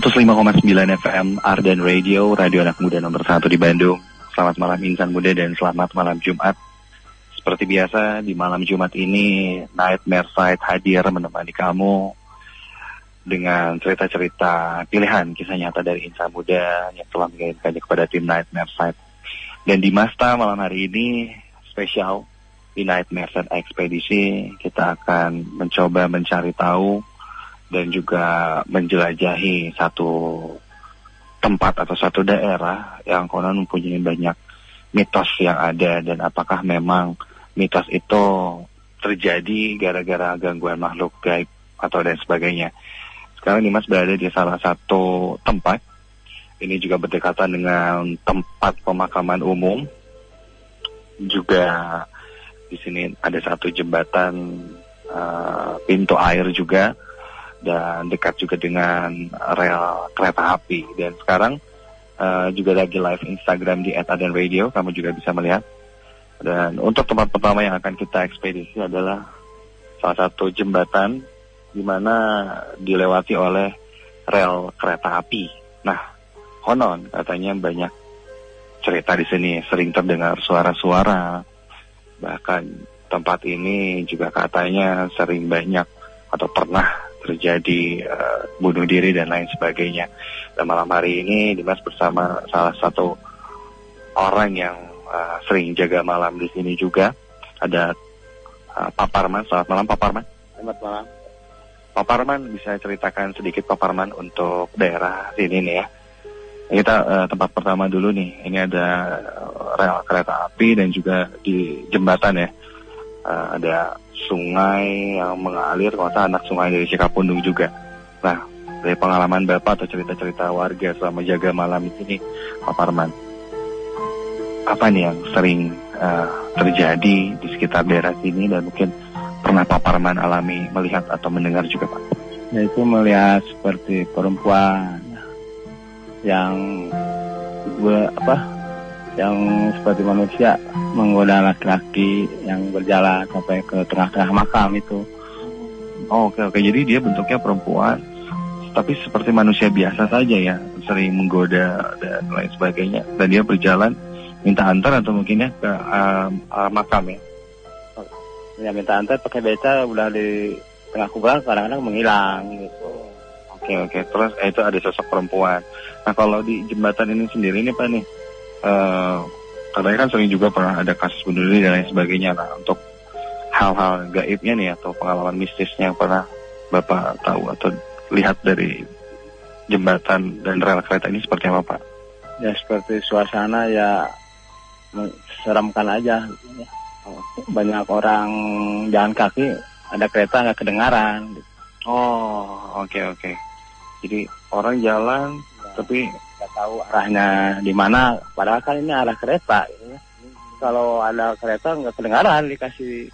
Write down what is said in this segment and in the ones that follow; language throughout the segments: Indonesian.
105,9 FM Ardan Radio, radio anak muda nomor 1 di Bandung. Selamat malam insan muda dan selamat malam Jumat. Seperti biasa di malam Jumat ini Nightmare Side hadir menemani kamu dengan cerita-cerita pilihan kisah nyata dari insan muda yang telah mengirimkannya kepada tim Nightmare Side. Dan di Masta malam hari ini spesial di Nightmare Side Ekspedisi kita akan mencoba mencari tahu dan juga menjelajahi satu tempat atau satu daerah yang konon mempunyai banyak mitos yang ada, dan apakah memang mitos itu terjadi gara-gara gangguan makhluk gaib atau dan sebagainya. Sekarang Dimas berada di salah satu tempat, ini juga berdekatan dengan tempat pemakaman umum, juga di sini ada satu jembatan pintu air juga, dan dekat juga dengan rel kereta api. Dan sekarang juga lagi live Instagram di @adanradio, kamu juga bisa melihat. Dan untuk tempat pertama yang akan kita ekspedisi adalah salah satu jembatan di mana dilewati oleh rel kereta api. Nah, konon katanya banyak cerita di sini, sering terdengar suara-suara. Bahkan tempat ini juga katanya sering banyak atau pernah terjadi bunuh diri dan lain sebagainya. Dan malam hari ini Dimas bersama salah satu orang yang sering jaga malam di sini juga. Ada Pak Parman. Selamat malam Pak Parman. Selamat malam. Pak Parman, bisa ceritakan sedikit Pak Parman untuk daerah sini nih ya. Kita tempat pertama dulu nih. Ini ada rel kereta api dan juga di jembatan ya. Ada sungai yang mengalir, kalau anak sungai dari Cikapundung juga. Nah, dari pengalaman Bapak atau cerita-cerita warga selama jaga malam di sini, Pak Parman, apa nih yang sering terjadi di sekitar daerah sini dan mungkin pernah Pak Parman alami, melihat atau mendengar juga Pak? Yaitu melihat seperti perempuan yang yang seperti manusia menggoda laki-laki yang berjalan sampai ke tengah-tengah makam itu. Oke. Jadi dia bentuknya perempuan, tapi seperti manusia biasa saja ya, sering menggoda dan lain sebagainya. Dan dia berjalan minta antar atau mungkin ya ke makam ya. Ya minta antar pakai beca, udah di tengah kuburan kadang-kadang menghilang gitu. Oke. Terus itu ada sosok perempuan. Nah, kalau di jembatan ini sendiri nih Pak nih, katanya kan sering juga pernah ada kasus bunuh diri dan lain sebagainya. Nah, untuk hal-hal gaibnya nih atau pengalaman mistisnya yang pernah Bapak tahu atau lihat dari jembatan dan rel kereta ini seperti apa Pak? Ya seperti suasana ya seramkan aja. Banyak orang jalan kaki, ada kereta nggak kedengaran. Oh, oke. Jadi orang jalan tapi nggak tahu arahnya di mana, padahal kan ini arah kereta gitu ya. Kalau ada kereta nggak kedengaran, dikasih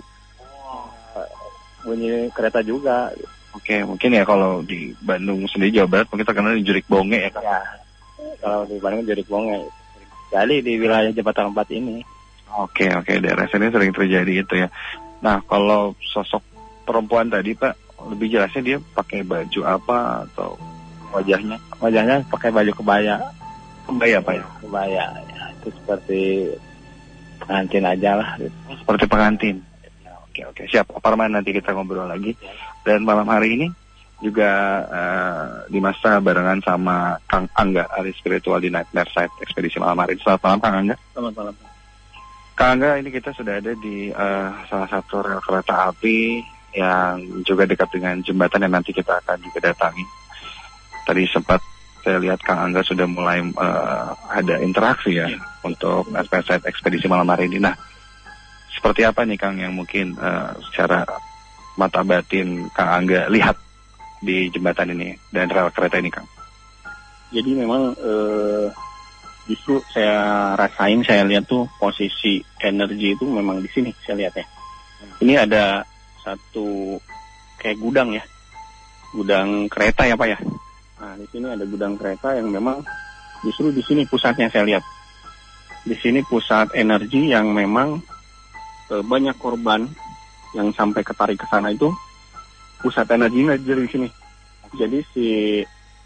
bunyi kereta juga. Oke, mungkin ya kalau di Bandung sendiri, Jawa Barat mungkin terkenal di Jurik Bonge ya kan? Ya, kalau di Bandung Jurik Bonge. Jadi di wilayah jembatan 4 ini. Oke, daerah sini sering terjadi itu ya. Nah, kalau sosok perempuan tadi Pak, lebih jelasnya dia pakai baju apa atau wajahnya? Wajahnya pakai baju kebaya. Kebaya Pak ya? Kebaya, ya, itu seperti pengantin aja lah. Gitu. Seperti pengantin. Oke. Siap Pak Parman, nanti kita ngobrol lagi. Dan malam hari ini juga di masa barengan sama Kang Angga, ahli spiritual di Nightmare Side Ekspedisi malam hari. Selamat malam Kang Angga. Selamat malam. Kang Angga, ini kita sudah ada di salah satu rel kereta api yang juga dekat dengan jembatan yang nanti kita akan juga datangi. Tadi sempat saya lihat Kang Angga sudah mulai ada interaksi ya untuk Nightmare Side Ekspedisi malam hari ini. Nah, seperti apa nih Kang yang mungkin secara mata batin Kang Angga lihat di jembatan ini dan rel kereta ini Kang? Jadi memang justru saya rasain, saya lihat tuh posisi energi itu memang di sini saya lihat ya. Ini ada satu kayak gudang ya, gudang kereta ya Pak ya. Nah di sini ada gudang kereta yang memang justru di sini pusatnya saya lihat. Di sini pusat energi yang memang banyak korban yang sampai ketarik ke sana itu pusat energinya dari sini. Jadi si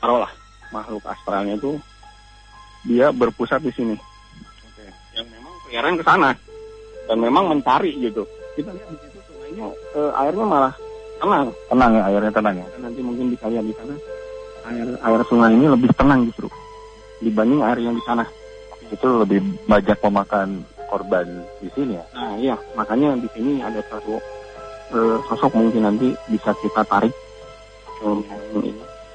taruhlah makhluk astralnya itu dia berpusat di sini. Yang memang keliaran ke sana dan memang mencari gitu. Kita lihat di situ sungainya airnya malah tenang. Tenang ya, airnya tenang ya. Dan nanti mungkin bisa lihat di sana air sungai ini lebih tenang justru dibanding air yang di sana. Itu lebih banyak memakan korban di sini ya. Nah iya, makanya di sini ada satu sosok mungkin nanti bisa kita tarik ini.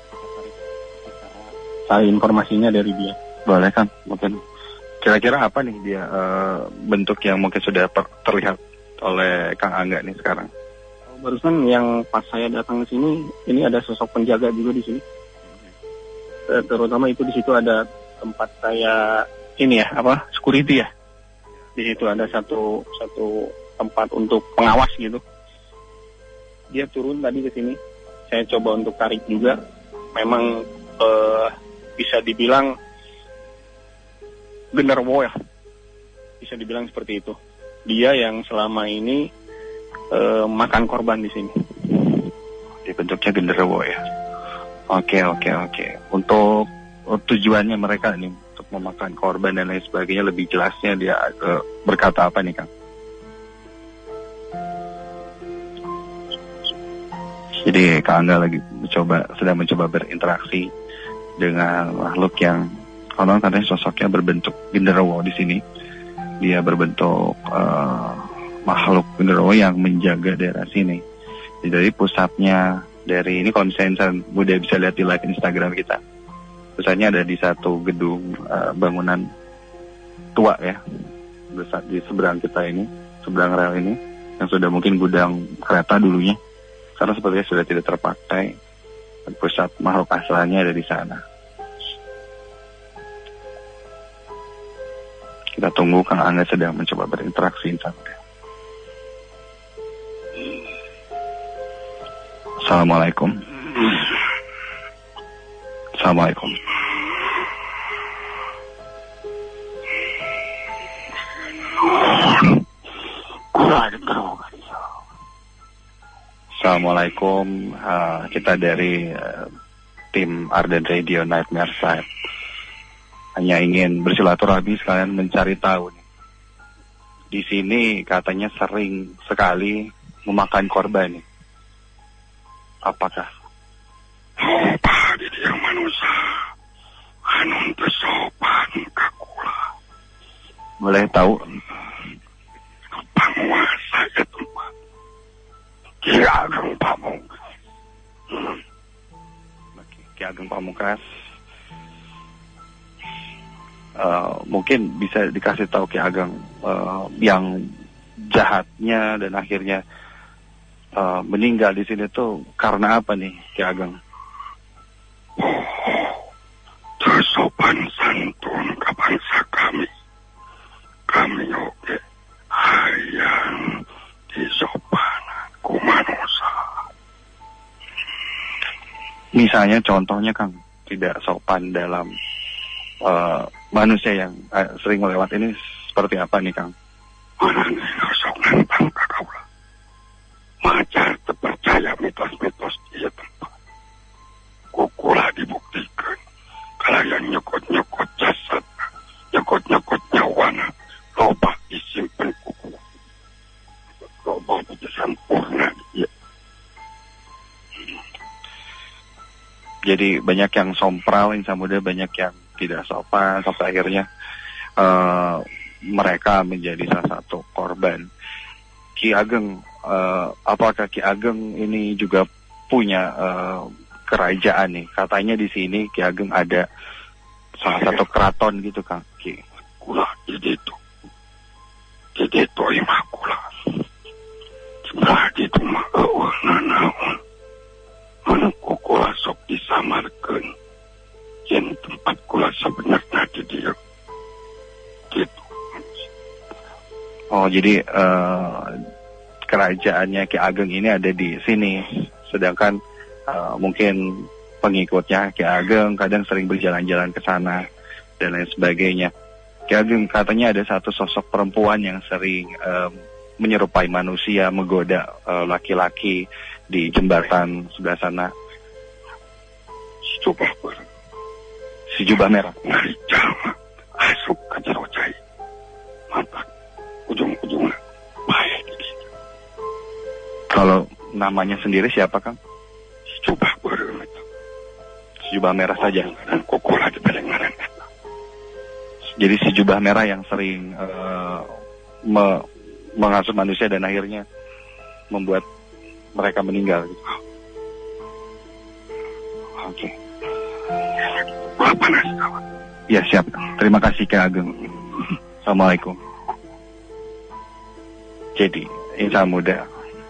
Cari informasinya dari dia. Boleh kan, mungkin kira-kira apa nih dia bentuk yang mungkin sudah terlihat oleh Kang Angga nih sekarang? Barusan yang pas saya datang ke sini, ini ada sosok penjaga juga di sini. Terutama itu di situ ada tempat saya ini ya, security ya. Di situ ada satu tempat untuk pengawas gitu. Dia turun tadi ke sini. Saya coba untuk tarik juga. Memang bisa dibilang genderuwo ya. Bisa dibilang seperti itu. Dia yang selama ini makan korban di sini. Di bentuknya genderuwo ya. Oke. Untuk tujuannya mereka nih untuk memakan korban dan lain sebagainya, lebih jelasnya dia berkata apa nih Kang? Jadi Kang Angga lagi sedang mencoba berinteraksi dengan makhluk yang konon katanya sosoknya berbentuk genderuwo di sini. Dia berbentuk makhluk genderuwo yang menjaga daerah sini. Jadi dari pusatnya dari ini, kalau misalnya mudah bisa lihat di live Instagram kita. Pusatnya ada di satu gedung bangunan tua ya, di seberang kita ini, seberang rel ini, yang sudah mungkin gudang kereta dulunya. Karena sepertinya sudah tidak terpakai. Dan pusat makhluk asalnya ada di sana. Kita tunggu Kang Angga sedang mencoba berinteraksi sampai. Assalamualaikum. Assalamualaikum. Assalamualaikum, kita dari tim Arden Radio Nightmare Side hanya ingin bersilaturahmi sekalian mencari tahu nih. Di sini katanya sering sekali memakan korban nih. Apakah? Tadi dia manusia, anun besopan kakula. Boleh tahu? Penguasa ya tempat. Ki Ageng Pamungkas. Ki Ageng Pamungkas. Mungkin bisa dikasih tahu Ki Ageng yang jahatnya dan akhirnya meninggal di sini tuh karena apa nih Ki Ageng? Tersopan santun ke bangsa kami. Kami oke hayang disopanan ku manusia. Misalnya contohnya Kang, tidak sopan dalam manusia yang sering melewat ini seperti apa nih Kang? Manane sok nantang kakaulah. Macar terpercaya mitos-mitos dia tempat. Kukula dibuktikan. Kalian nyokot-nyokot jasad, nyokot-nyokot nyawana, loba disimpan kuku. Loba itu sempurna dia. Jadi banyak yang sompral, insan muda banyak yang tidak sopan, sampai akhirnya mereka menjadi salah satu korban. Ki Ageng, apakah Ki Ageng ini juga punya kerajaan nih? Katanya di sini Ki Ageng ada salah satu keraton gitu Kang Ki. Kula di itu imah kula. Sebelah itu mah nanaon. Manuk kula sok disamarkeun. Yen tempat kula sebenarnya di dia. Gitu. Oh, jadi kerajaannya Ki Ageng ini ada di sini. Sedangkan mungkin pengikutnya Ki Ageng kadang sering berjalan-jalan ke sana dan lain sebagainya. Ki Ageng katanya ada satu sosok perempuan yang sering menyerupai manusia, menggoda laki-laki di jembatan sebelah sana. Coba ber. Si jubah merah. Ngari jalma. Asup ka jero cai. Mantap. Ujung-ujungnya. Baik. Kalau namanya sendiri siapa, Kang? Coba ber. Si jubah merah saja. Dan kokola di pelengaran. Jadi si jubah merah yang sering menghasut manusia dan akhirnya membuat mereka meninggal. Gitu. Oke. Wah, panas kawan. Ya, siap. Terima kasih Kak Ageng. Assalamualaikum. Jadi, insan muda.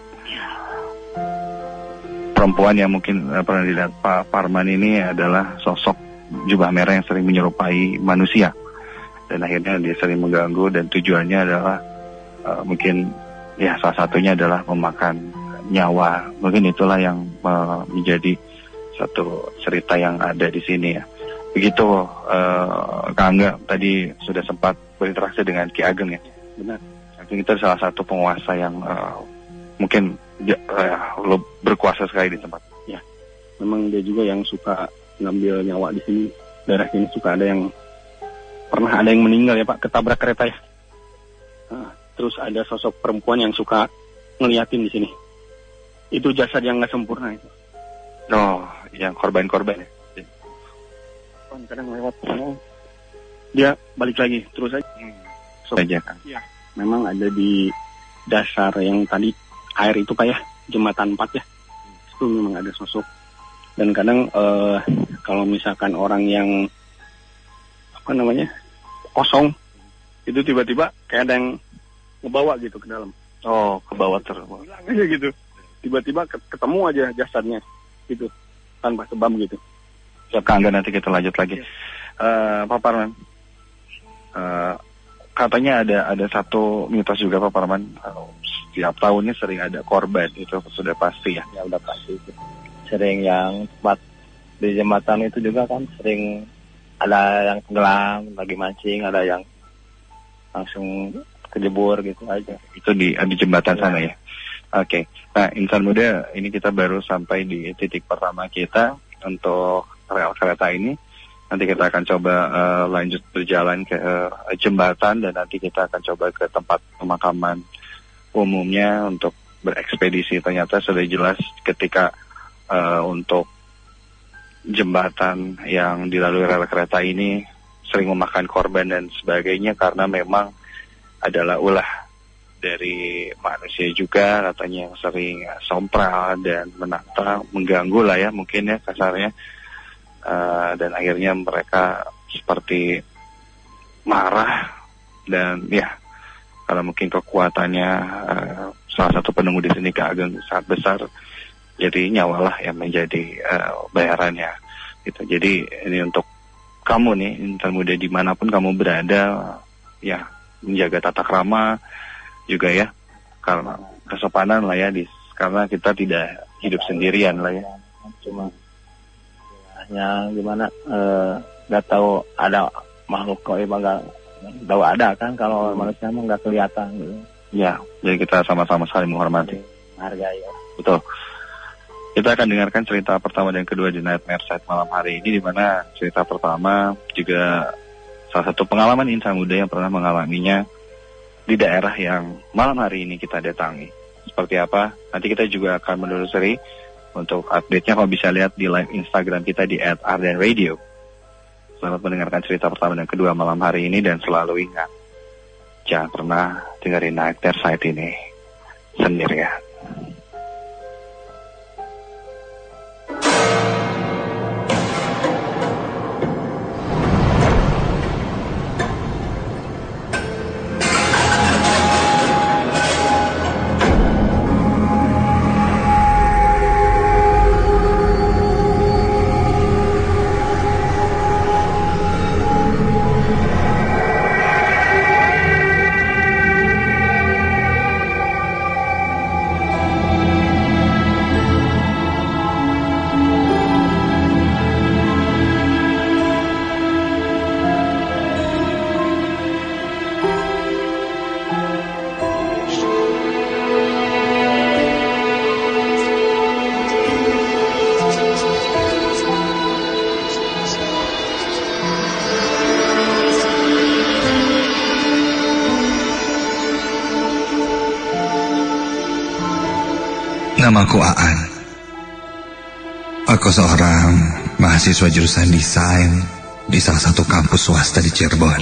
Perempuan yang mungkin pernah dilihat Pak Parman ini adalah sosok jubah merah yang sering menyerupai manusia. Dan akhirnya dia sering mengganggu dan tujuannya adalah mungkin ya salah satunya adalah memakan nyawa. Mungkin itulah yang menjadi satu cerita yang ada di sini ya. Begitu Kak Angga tadi sudah sempat berinteraksi dengan Ki Ageng ya. Benar. Ageng itu salah satu penguasa yang mungkin berkuasa sekali di tempat. Ya, memang dia juga yang suka ngambil nyawa di sini. Daerah sini suka ada yang pernah ada yang meninggal ya Pak, ketabrak kereta ya. Nah, terus ada sosok perempuan yang suka ngeliatin di sini. Itu jasad yang nggak sempurna itu. Oh, yang korban-korban ya. Kadang lewat, dia balik lagi terus aja. Saja kan. Ya, memang ada di dasar yang tadi air itu Pak ya, jembatan 4 ya. Itu memang ada sosok. Dan kadang kalau misalkan orang yang apa namanya kosong, itu tiba-tiba kayak ada yang ngebawa gitu ke dalam. Oh, ke bawah terus. Aja gitu. Tiba-tiba ketemu aja jasadnya gitu tanpa sebab gitu. Siap Kak Angga, nanti kita lanjut lagi. Pak Parman, katanya ada satu mitos juga Pak Parman, setiap tahunnya sering ada korban, itu sudah pasti ya? Ya udah pasti itu. Sering yang tempat di jembatan itu juga kan sering ada yang tenggelam lagi mancing, ada yang langsung kejebur gitu aja. Itu di jembatan sana ya? Oke. Nah, insan muda, ini kita baru sampai di titik pertama kita untuk rel kereta ini. Nanti kita akan coba lanjut berjalan ke jembatan dan nanti kita akan coba ke tempat pemakaman umumnya untuk berekspedisi. Ternyata sudah jelas ketika untuk jembatan yang dilalui rel kereta ini sering memakan korban dan sebagainya karena memang adalah ulah dari manusia juga, katanya yang sering sompral dan menantang, mengganggu lah ya mungkin ya kasarnya. Dan akhirnya mereka seperti marah dan ya karena mungkin kekuatannya salah satu penunggu di sini Kak Ageng sangat besar, jadi nyawalah yang menjadi bayarannya gitu. Jadi ini untuk kamu nih insan muda dimanapun kamu berada ya, menjaga tata krama juga ya, karena kesopanan lah ya, karena kita tidak hidup sendirian lah ya. Cuma yang gimana nggak tahu ada makhluk gaib, nggak tahu ada kan, kalau manusia mah nggak kelihatan gitu. Ya, jadi kita sama-sama saling menghormati, hargai ya. Betul. Kita akan dengarkan cerita pertama dan kedua di Nightmare Side malam hari ini, di mana cerita pertama juga salah satu pengalaman insan muda yang pernah mengalaminya di daerah yang malam hari ini kita datangi. Seperti apa? Nanti kita juga akan menelusuri. Untuk update-nya kalau bisa lihat di live Instagram kita di @ardenradio. Selamat mendengarkan cerita pertama dan kedua malam hari ini, dan selalu ingat, jangan pernah dengerin Nightmare Side ini sendirian. Namaku Aan. Aku seorang mahasiswa jurusan desain di salah satu kampus swasta di Cirebon.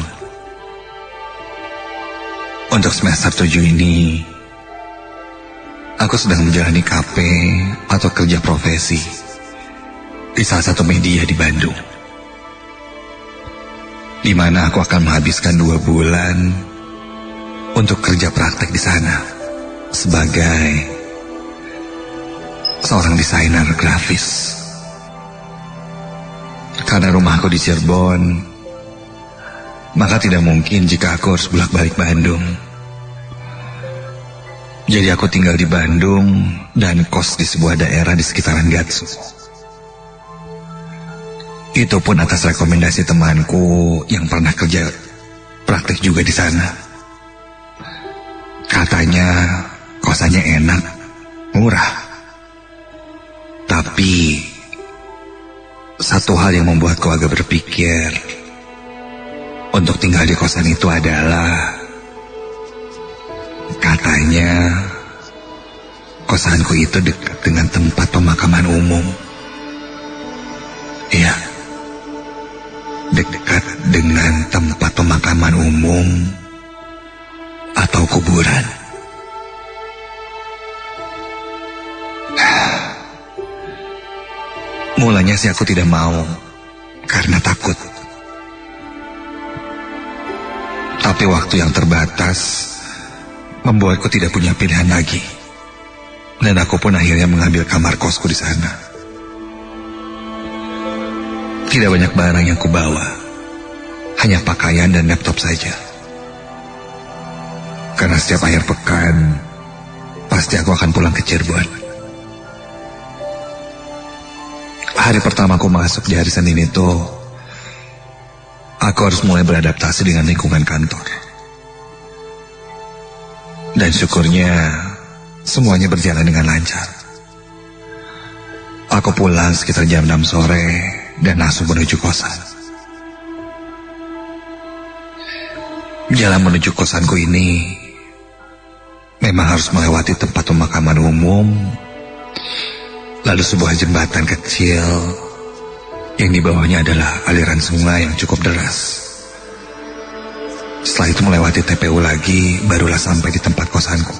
Untuk semester 7 ini, aku sedang menjalani KP atau kerja profesi di salah satu media di Bandung, di mana aku akan menghabiskan 2 bulan untuk kerja praktek di sana sebagai seorang desainer grafis. Karena rumahku di Cirebon, maka tidak mungkin jika aku harus bolak-balik Bandung. Jadi aku tinggal di Bandung dan kos di sebuah daerah di sekitaran Gatsu. Itu pun atas rekomendasi temanku yang pernah kerja praktek juga di sana. Katanya kosannya enak, murah. Tapi satu hal yang membuatku agak berpikir untuk tinggal di kosan itu adalah, katanya kosanku itu dekat dengan tempat pemakaman umum. Iya, dekat dengan tempat pemakaman umum atau kuburan. Mulanya sih aku tidak mau karena takut. Tapi waktu yang terbatas membuatku tidak punya pilihan lagi. Dan aku pun akhirnya mengambil kamar kosku di sana. Tidak banyak barang yang kubawa, hanya pakaian dan laptop saja. Karena setiap akhir pekan pasti aku akan pulang ke Cirebon. Hari pertama aku masuk di hari Senin itu, aku harus mulai beradaptasi dengan lingkungan kantor. Dan syukurnya semuanya berjalan dengan lancar. Aku pulang sekitar jam 6 sore dan langsung menuju kosan. Jalan menuju kosanku ini memang harus melewati tempat pemakaman umum, lalu sebuah jembatan kecil yang di bawahnya adalah aliran sungai yang cukup deras. Setelah itu melewati TPU lagi, barulah sampai di tempat kosanku.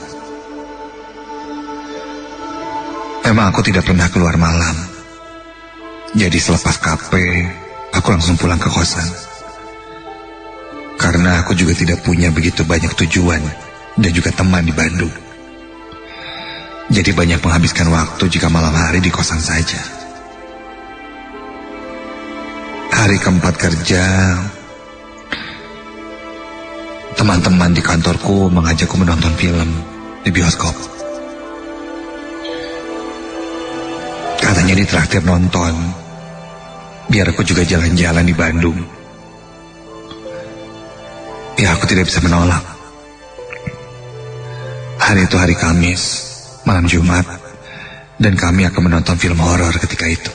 Memang aku tidak pernah keluar malam. Jadi selepas KP, aku langsung pulang ke kosan. Karena aku juga tidak punya begitu banyak tujuan dan juga teman di Bandung. Jadi banyak menghabiskan waktu jika malam hari di kosan saja. Hari keempat kerja, teman-teman di kantorku mengajakku menonton film di bioskop. Katanya ditraktir nonton, biar aku juga jalan-jalan di Bandung. Ya, aku tidak bisa menolak. Hari itu hari Kamis, malam Jumat, dan kami akan menonton film horor ketika itu.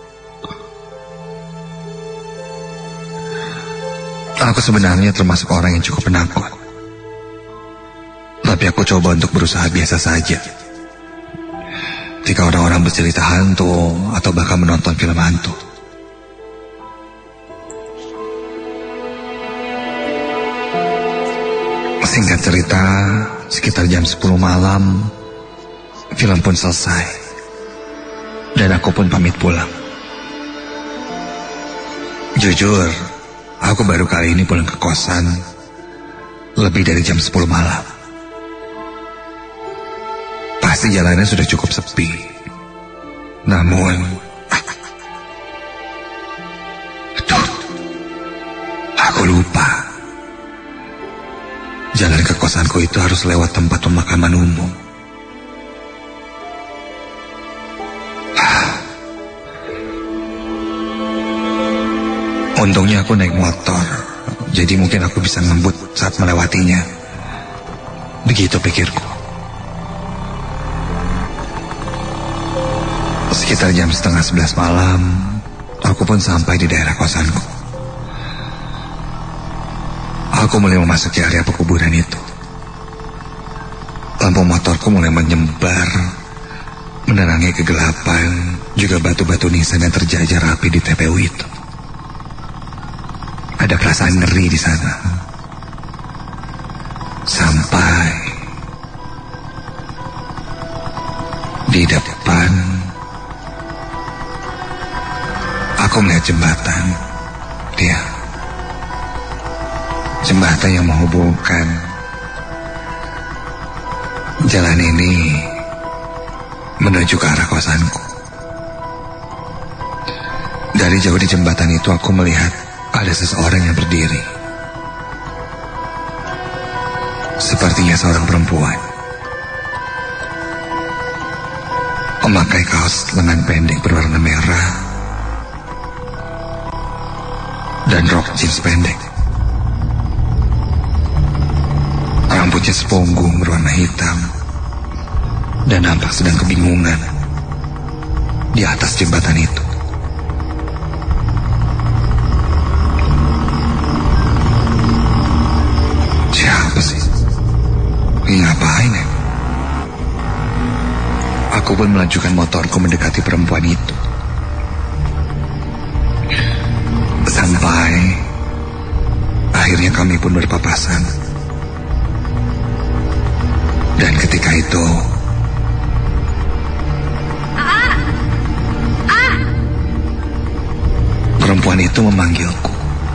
Aku sebenarnya termasuk orang yang cukup penakut. Tapi aku coba untuk berusaha biasa saja. Ketika orang-orang bercerita hantu atau bahkan menonton film hantu. Singkat cerita, sekitar jam 10 malam, film pun selesai. Dan aku pun pamit pulang. Jujur, aku baru kali ini pulang ke kosan lebih dari jam 10 malam. Pasti jalannya sudah cukup sepi. Namun, aku lupa. Jalan ke kosanku itu harus lewat tempat pemakaman umum. Untungnya aku naik motor, jadi mungkin aku bisa ngebut saat melewatinya. Begitu pikirku. Sekitar jam 10:30 malam, aku pun sampai di daerah kosanku. Aku mulai memasuki area pekuburan itu. Lampu motorku mulai menyebar menerangi kegelapan, juga batu-batu nisan yang terjajar rapi di TPU itu. Ada perasaan ngeri di sana. Sampai di depan aku melihat jembatan. Dia jembatan yang menghubungkan jalan ini menuju ke arah kosanku. Dari jauh di jembatan itu aku melihat ada seseorang yang berdiri. Sepertinya seorang perempuan. Memakai kaos lengan pendek berwarna merah dan rok jeans pendek. Rambutnya sepunggung berwarna hitam dan nampak sedang kebingungan di atas jembatan itu. Siapa sih? Ini ngapain ya? Aku pun melajukan motorku mendekati perempuan itu. Sampai akhirnya kami pun berpapasan. Dan ketika itu perempuan itu memanggilku.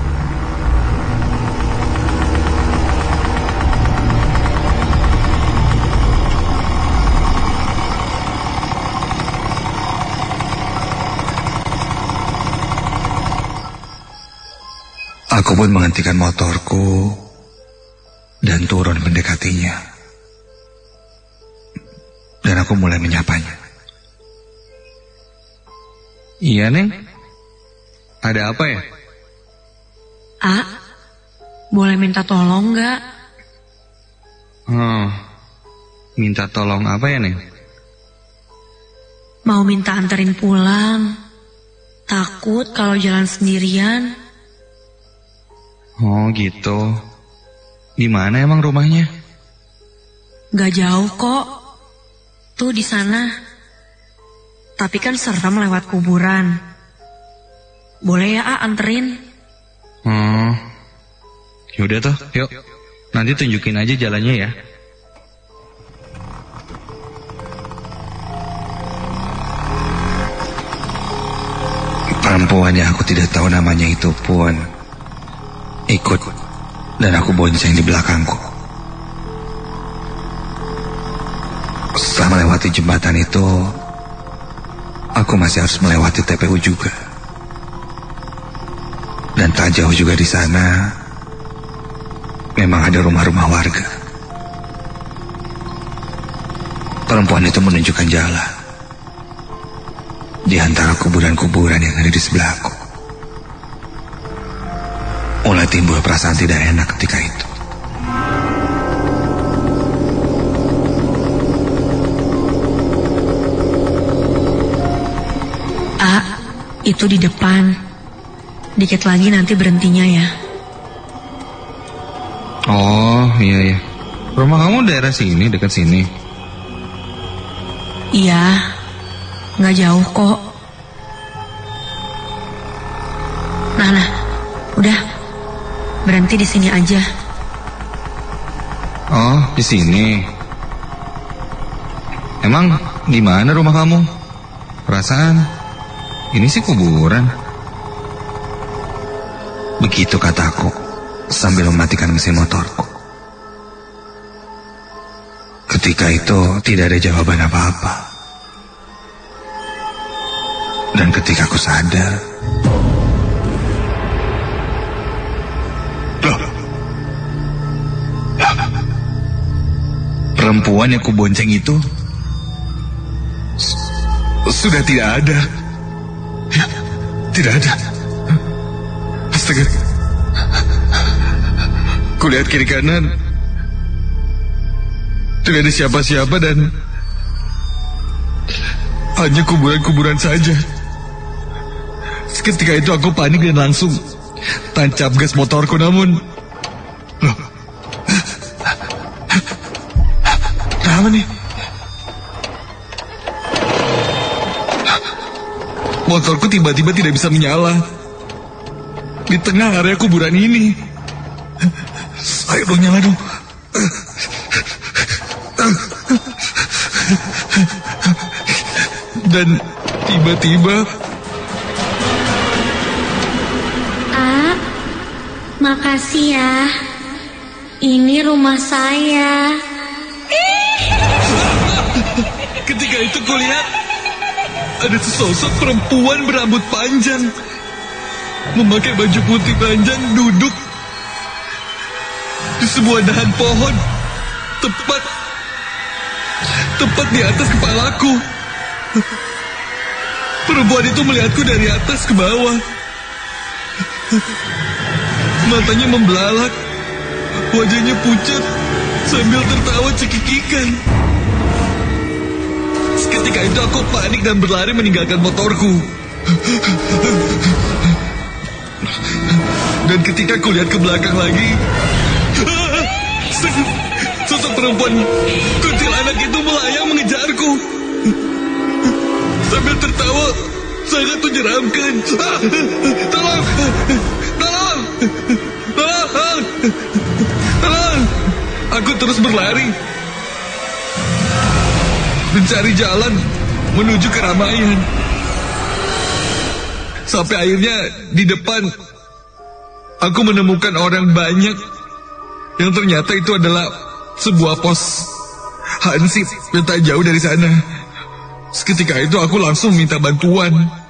Aku pun menghentikan motorku dan turun mendekatinya. Dan aku mulai menyapanya. Iya, Neng? Ada apa ya? Boleh minta tolong nggak? Minta tolong apa ya, Neng? Mau minta anterin pulang. Takut kalau jalan sendirian. Oh gitu. Di mana emang rumahnya? Gak jauh kok. Tuh di sana. Tapi kan serem lewat kuburan. Boleh ya anterin? Yaudah toh, yuk. Nanti tunjukin aja jalannya ya. Perempuan yang aku tidak tahu namanya itu pun ikut, dan aku bonceng di belakangku. Setelah melewati jembatan itu, aku masih harus melewati TPU juga. Dan tak jauh juga di sana, memang ada rumah-rumah warga. Perempuan itu menunjukkan jalan di antara kuburan-kuburan yang ada di sebelahku. Mulai timbul perasaan tidak enak ketika itu. Itu di depan. Dikit lagi nanti berhentinya ya. Oh, iya. Rumah kamu daerah sini, dekat sini? Iya, gak jauh kok. Nah, udah. Berhenti di sini aja. Oh, di sini. Emang di mana rumah kamu? Perasaan ini sih kuburan. Begitu kataku sambil mematikan mesin motorku. Ketika itu tidak ada jawaban apa-apa. Dan ketika aku sadar, perempuan yang kubonceng itu sudah tidak ada. Ya, tidak ada. Astaga. Kulihat kiri kanan, tidak ada siapa-siapa dan hanya kuburan-kuburan saja. Seketika itu aku panik dan langsung tancap gas motorku, namun kenapa nih? motorku tiba-tiba tidak bisa menyala di tengah area kuburan ini. Ayo dong, nyala dong. Dan tiba-tiba... Makasih ya. Ini rumah saya. Ketika itu kulihat ada sesosok perempuan berambut panjang, memakai baju putih panjang, duduk di sebuah dahan pohon, tepat di atas kepalaku. Perempuan itu melihatku dari atas ke bawah. Matanya membelalak, wajahnya pucat sambil tertawa cekikikan. Ketika itu aku panik dan berlari meninggalkan motorku. Dan ketika aku lihat ke belakang lagi, sosok perempuan kuntilanak itu melayang mengejarku sambil tertawa sangat menyeramkan. Tolong! Aku terus berlari, mencari jalan menuju keramaian. Sampai akhirnya di depan aku menemukan orang banyak yang ternyata itu adalah sebuah pos hansip yang tak jauh dari sana. Seketika itu aku langsung minta bantuan.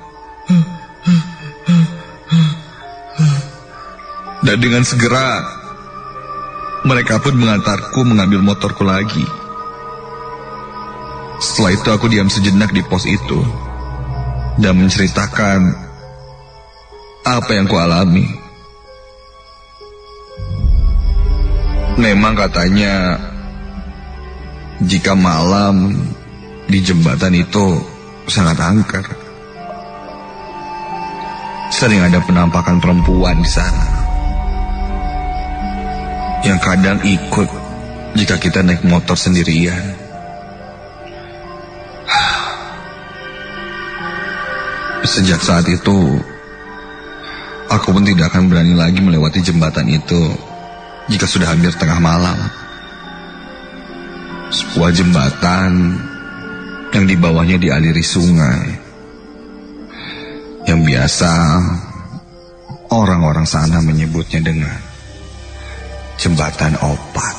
Dan dengan segera mereka pun mengantarku mengambil motorku lagi. Setelah itu aku diam sejenak di pos itu dan menceritakan apa yang kualami. Memang katanya jika malam di jembatan itu sangat angker. Sering ada penampakan perempuan di sana yang kadang ikut jika kita naik motor sendirian. Sejak saat itu, aku pun tidak akan berani lagi melewati jembatan itu jika sudah hampir tengah malam. Sebuah jembatan yang di bawahnya dialiri sungai, yang biasa orang-orang sana menyebutnya dengan Jembatan Opat.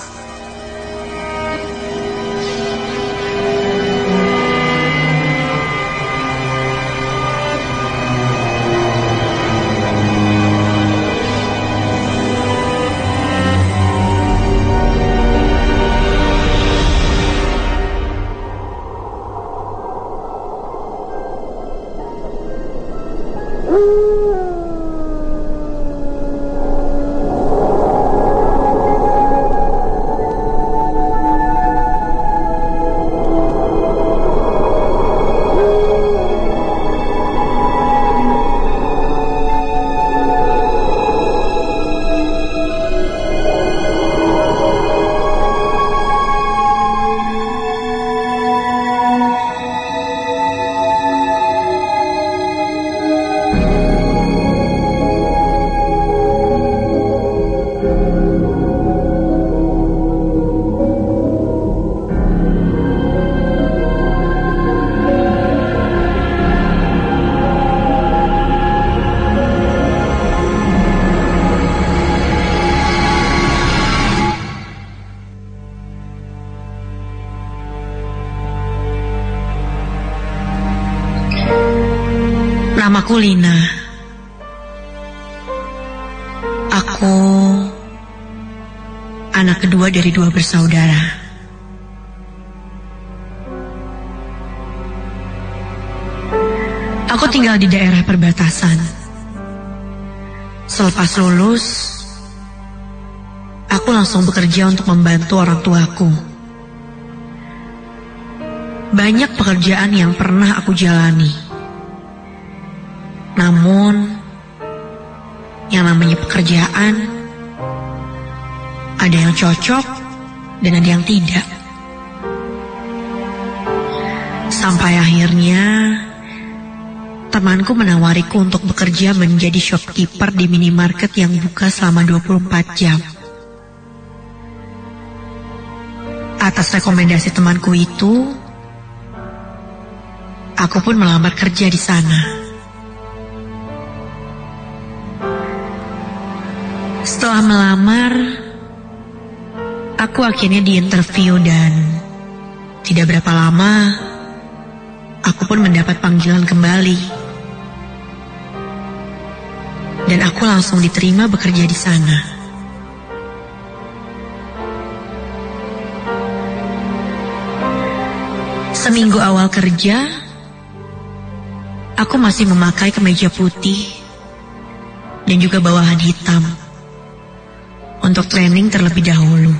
Namaku Lina. Aku anak kedua dari 2 bersaudara. Aku tinggal di daerah perbatasan. Selepas lulus, aku langsung bekerja untuk membantu orang tuaku. Banyak pekerjaan yang pernah aku jalani. Namun, yang namanya pekerjaan, ada yang cocok dan ada yang tidak. Sampai akhirnya, temanku menawariku untuk bekerja menjadi shopkeeper di minimarket yang buka selama 24 jam. Atas rekomendasi temanku itu, aku pun melamar kerja di sana. Setelah melamar, aku akhirnya diinterview dan tidak berapa lama, aku pun mendapat panggilan kembali. Dan aku langsung diterima bekerja di sana. Seminggu awal kerja, aku masih memakai kemeja putih dan juga bawahan hitam untuk training terlebih dahulu.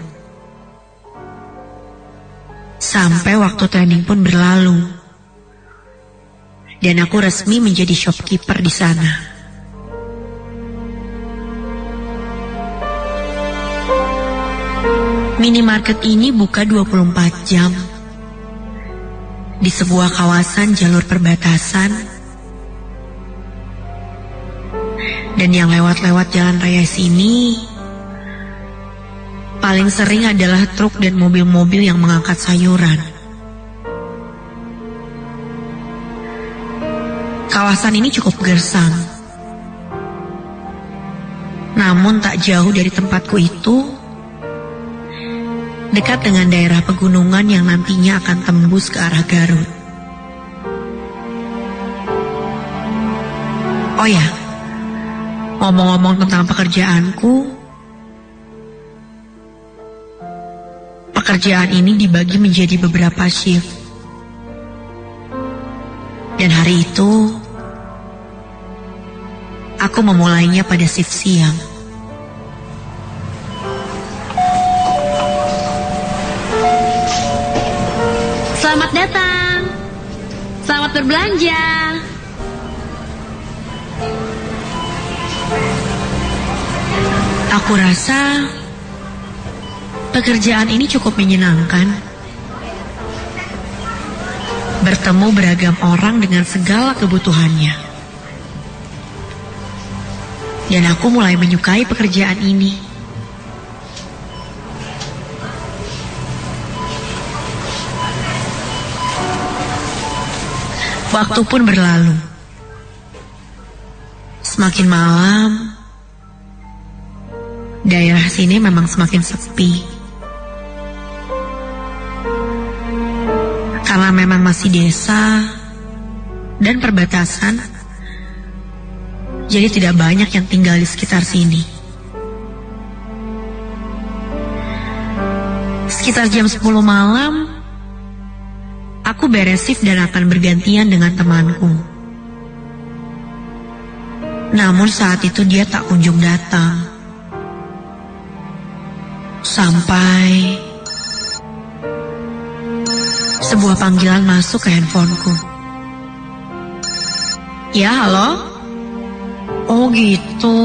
Sampai waktu training pun berlalu dan aku resmi menjadi shopkeeper di sana. Minimarket ini buka 24 jam di sebuah kawasan jalur perbatasan, dan yang lewat-lewat jalan raya sini paling sering adalah truk dan mobil-mobil yang mengangkat sayuran. Kawasan ini cukup gersang. Namun tak jauh dari tempatku itu, dekat dengan daerah pegunungan yang nantinya akan tembus ke arah Garut. Oh ya, ngomong-ngomong tentang pekerjaanku, pekerjaan ini dibagi menjadi beberapa shift. Dan hari itu, aku memulainya pada shift siang. Selamat datang. Selamat berbelanja. Aku rasa pekerjaan ini cukup menyenangkan. Bertemu beragam orang dengan segala kebutuhannya. Dan aku mulai menyukai pekerjaan ini. Waktu pun berlalu. Semakin malam, daerah sini memang semakin sepi. Karena memang masih desa dan perbatasan, jadi tidak banyak yang tinggal di sekitar sini. Sekitar jam 10 malam, aku beres shift dan akan bergantian dengan temanku. Namun saat itu dia tak kunjung datang. Sampai sebuah panggilan masuk ke handphoneku. Ya, halo? Oh gitu.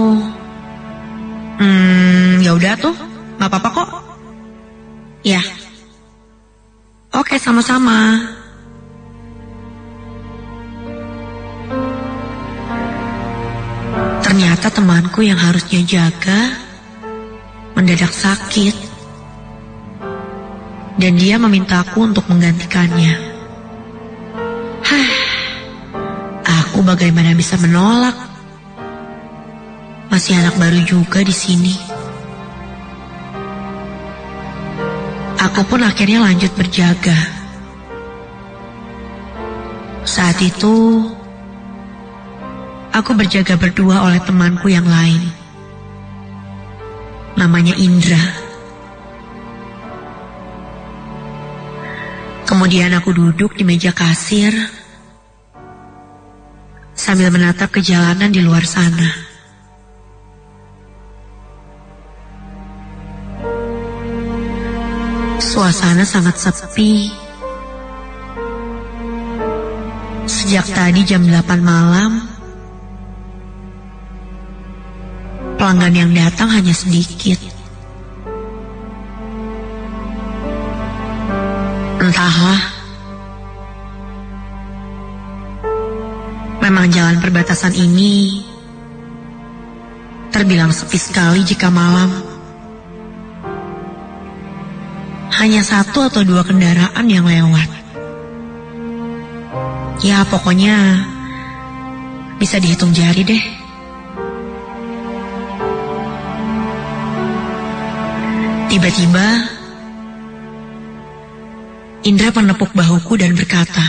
Ya udah tuh, gak apa-apa kok. Ya. Oke, sama-sama. Ternyata temanku yang harusnya jaga mendadak sakit. Dan dia memintaku untuk menggantikannya. Aku bagaimana bisa menolak? Masih anak baru juga di sini. Aku pun akhirnya lanjut berjaga. Saat itu, aku berjaga berdua oleh temanku yang lain. Namanya Indra. Kemudian aku duduk di meja kasir sambil menatap ke jalanan di luar sana. Suasana sangat sepi. Sejak tadi jam 8 malam, pelanggan yang datang hanya sedikit. Entahlah, perlintasan ini terbilang sepi sekali jika malam. Hanya 1 atau 2 kendaraan yang lewat. Ya, pokoknya bisa dihitung jari deh. Tiba-tiba Indra menepuk bahuku dan berkata,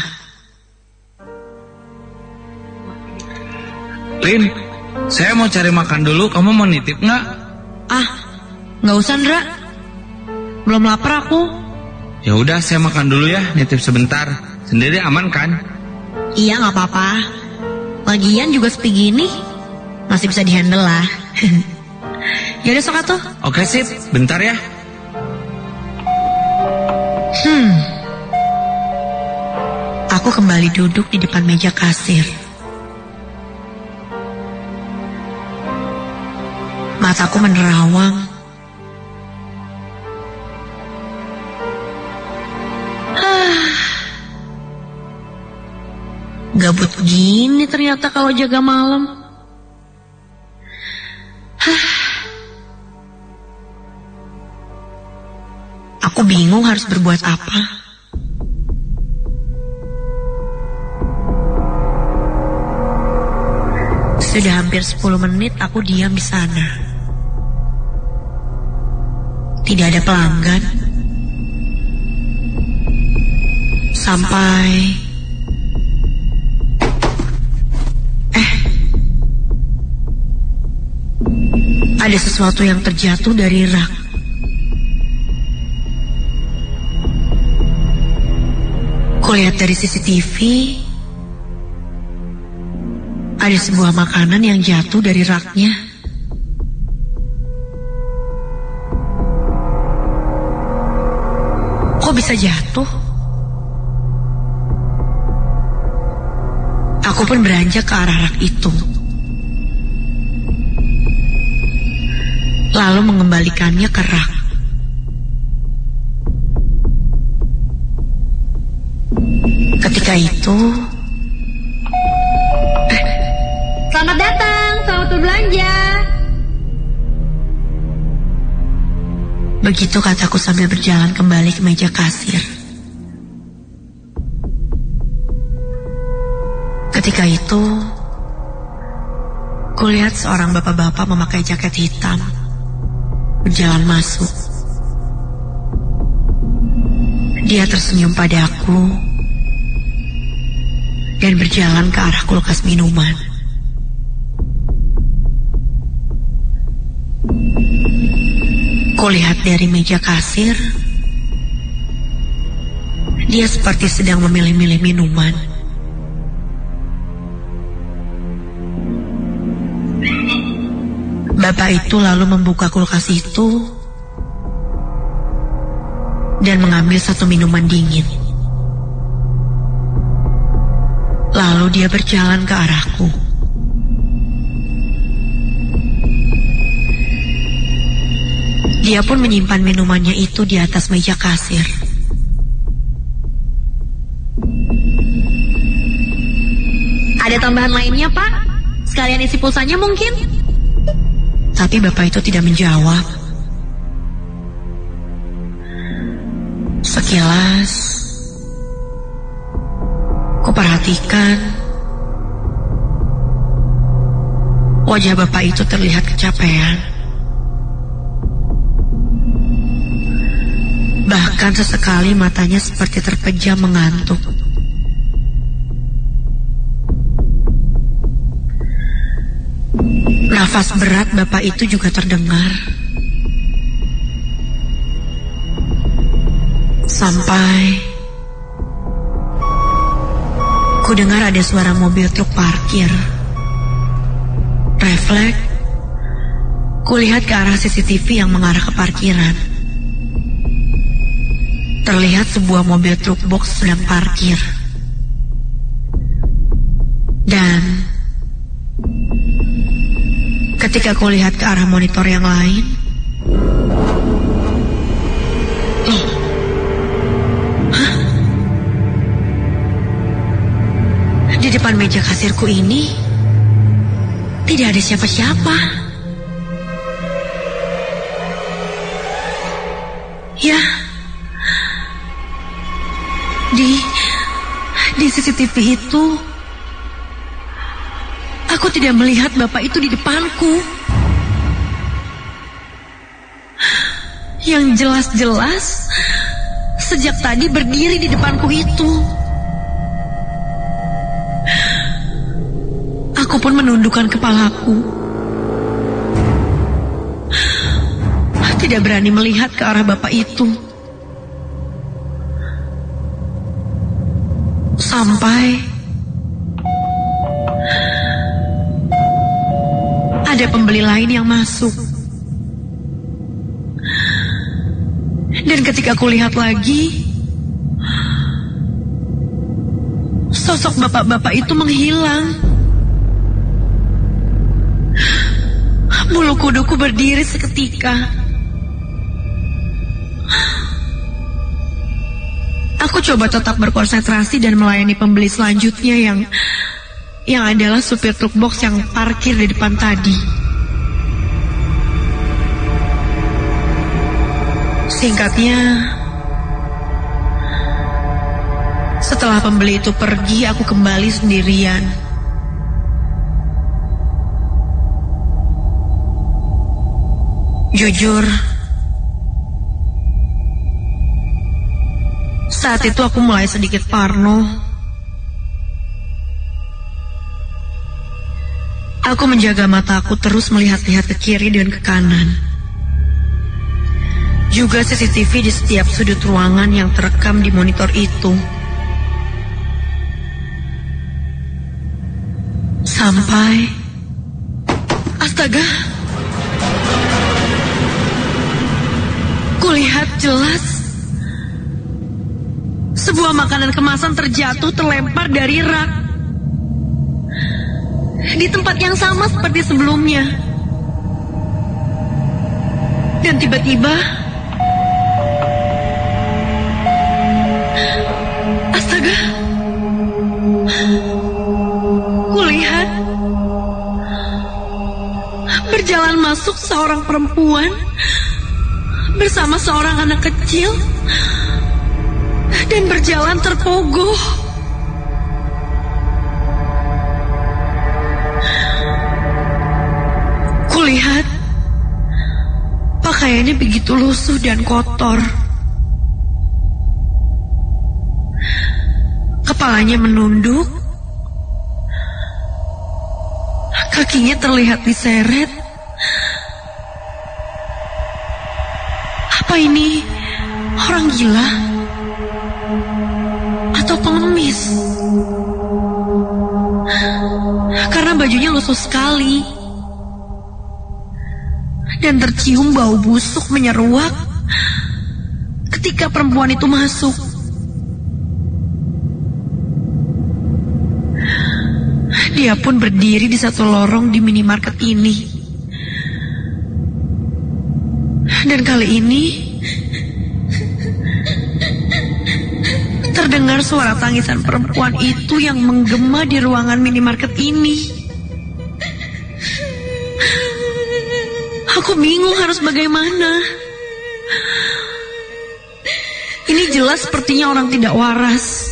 Lin, saya mau cari makan dulu, kamu mau nitip nggak? Ah, nggak usah Indra, belum lapar aku. Ya udah, saya makan dulu ya, nitip sebentar. Sendiri aman kan? Iya, nggak apa-apa. Lagian juga sepi gini, masih bisa dihandle lah. Yaudah sok atuh. Oke sip, bentar ya. Aku kembali duduk di depan meja kasir. Mataku menerawang. Gabut gini ternyata kalau jaga malam. Aku bingung harus berbuat apa. Sudah hampir 10 menit aku diam di sana. Tidak ada pelanggan. Sampai ada sesuatu yang terjatuh dari rak. Kulihat dari CCTV, ada sebuah makanan yang jatuh dari raknya. Kok bisa jatuh? Aku pun beranjak ke arah rak itu. Lalu mengembalikannya ke rak. Ketika itu, Selamat datang, selamat berbelanja. begitu kataku sambil berjalan kembali ke meja kasir. Ketika itu, kulihat seorang bapak-bapak memakai jaket hitam berjalan masuk. Dia tersenyum padaku dan berjalan ke arah kulkas minuman. Kulihat dari meja kasir, dia seperti sedang memilih-milih minuman. Bapak itu lalu membuka kulkas itu dan mengambil satu minuman dingin. Lalu dia berjalan ke arahku. Dia pun menyimpan minumannya itu di atas meja kasir. Ada tambahan lainnya, Pak? Sekalian isi pulsanya mungkin? Tapi bapak itu tidak menjawab. Sekilas, kuperhatikan wajah bapak itu terlihat kecapean. Bahkan sesekali matanya seperti terpejam mengantuk. Nafas berat bapak itu juga terdengar. Sampai ku dengar ada suara mobil truk parkir. Refleks, kulihat ke arah CCTV yang mengarah ke parkiran. Terlihat sebuah mobil truk box sedang parkir. Dan ketika kulihat ke arah monitor yang lain, di depan meja kasirku ini tidak ada siapa-siapa. Ya, di CCTV itu aku tidak melihat bapak itu di depanku. Yang jelas-jelas sejak tadi berdiri di depanku itu. Aku pun menundukkan kepalaku. Tidak berani melihat ke arah bapak itu. Sampai ada pembeli lain yang masuk. Dan ketika aku lihat lagi, sosok bapak-bapak itu menghilang. Bulu kuduku berdiri seketika. Aku coba tetap berkonsentrasi dan melayani pembeli selanjutnya yang adalah supir truk box yang parkir di depan tadi. Singkatnya, setelah pembeli itu pergi, aku kembali sendirian. Jujur, saat itu aku mulai sedikit parno. Aku menjaga mataku terus melihat-lihat ke kiri dan ke kanan. Juga CCTV di setiap sudut ruangan yang terekam di monitor itu. Sampai... Astaga! Kulihat jelas sebuah makanan kemasan terjatuh terlempar dari rak di tempat yang sama seperti sebelumnya. Dan tiba-tiba, astaga, kulihat berjalan masuk seorang perempuan bersama seorang anak kecil dan berjalan terpogoh. Kulihat pakaiannya begitu lusuh dan kotor. Kepalanya menunduk, kakinya terlihat diseret. Apa ini orang gila atau pengemis? Karena bajunya lusuh sekali dan tercium bau busuk menyeruak ketika perempuan itu masuk. Dia pun berdiri di satu lorong di minimarket ini. Dan kali ini terdengar suara tangisan perempuan itu yang menggema di ruangan minimarket ini. Aku bingung harus bagaimana. Ini jelas sepertinya orang tidak waras.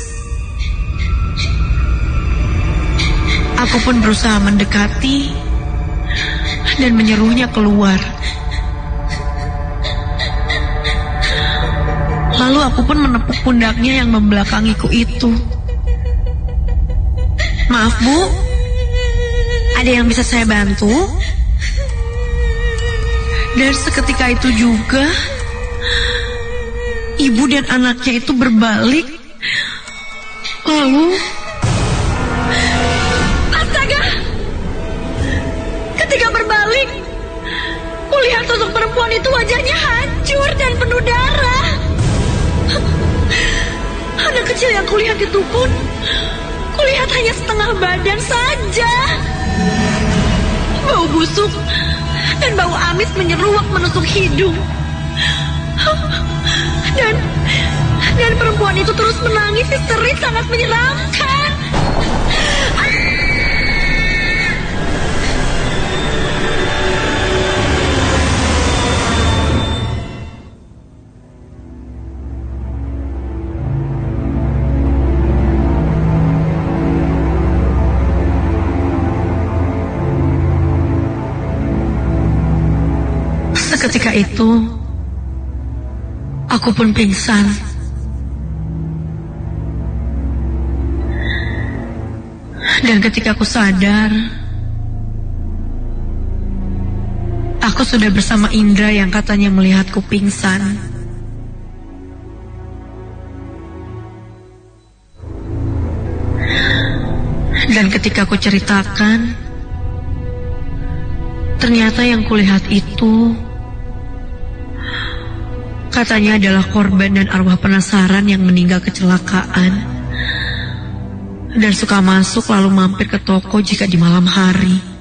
Aku pun berusaha mendekati dan menyuruhnya keluar. Lalu aku pun menepuk pundaknya yang membelakangiku itu. Maaf Bu, ada yang bisa saya bantu? Dan seketika itu juga ibu dan anaknya itu berbalik. Lalu astaga! Ketika berbalik, kulihat sosok perempuan itu wajahnya hancur dan penuh darah. Anak kecil yang kulihat itu pun kulihat hanya setengah badan saja. Bau busuk dan bau amis menyeruak menusuk hidung. Dan perempuan itu terus menangis histeris sangat menyeramkan. Seketika itu, aku pun pingsan. Dan ketika aku sadar, aku sudah bersama Indra yang katanya melihatku pingsan. Dan ketika aku ceritakan, ternyata yang kulihat itu katanya adalah korban dan arwah penasaran yang meninggal kecelakaan dan suka masuk lalu mampir ke toko jika di malam hari.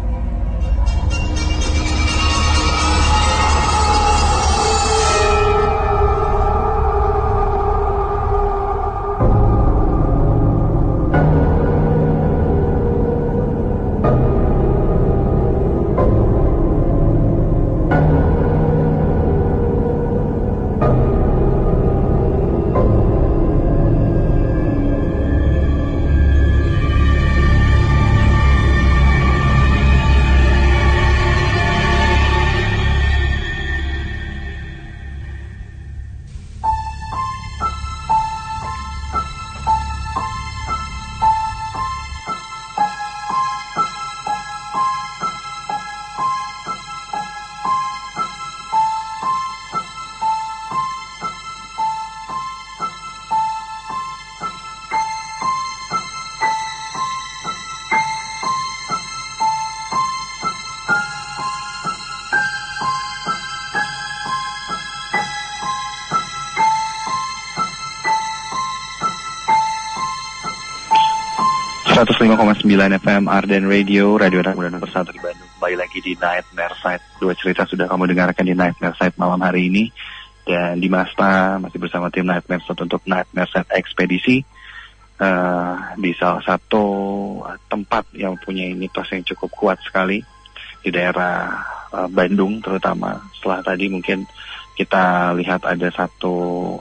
FM Arden Radio, Radio Anak Muda nomor 1 di Bandung. Kembali lagi di Nightmare Side. 2 cerita sudah kamu dengarkan di Nightmare Side malam hari ini. Dan di Masta masih bersama tim Nightmare Side untuk Nightmare Side Ekspedisi di salah satu tempat yang punya mitos yang cukup kuat sekali di daerah Bandung, terutama setelah tadi mungkin kita lihat ada satu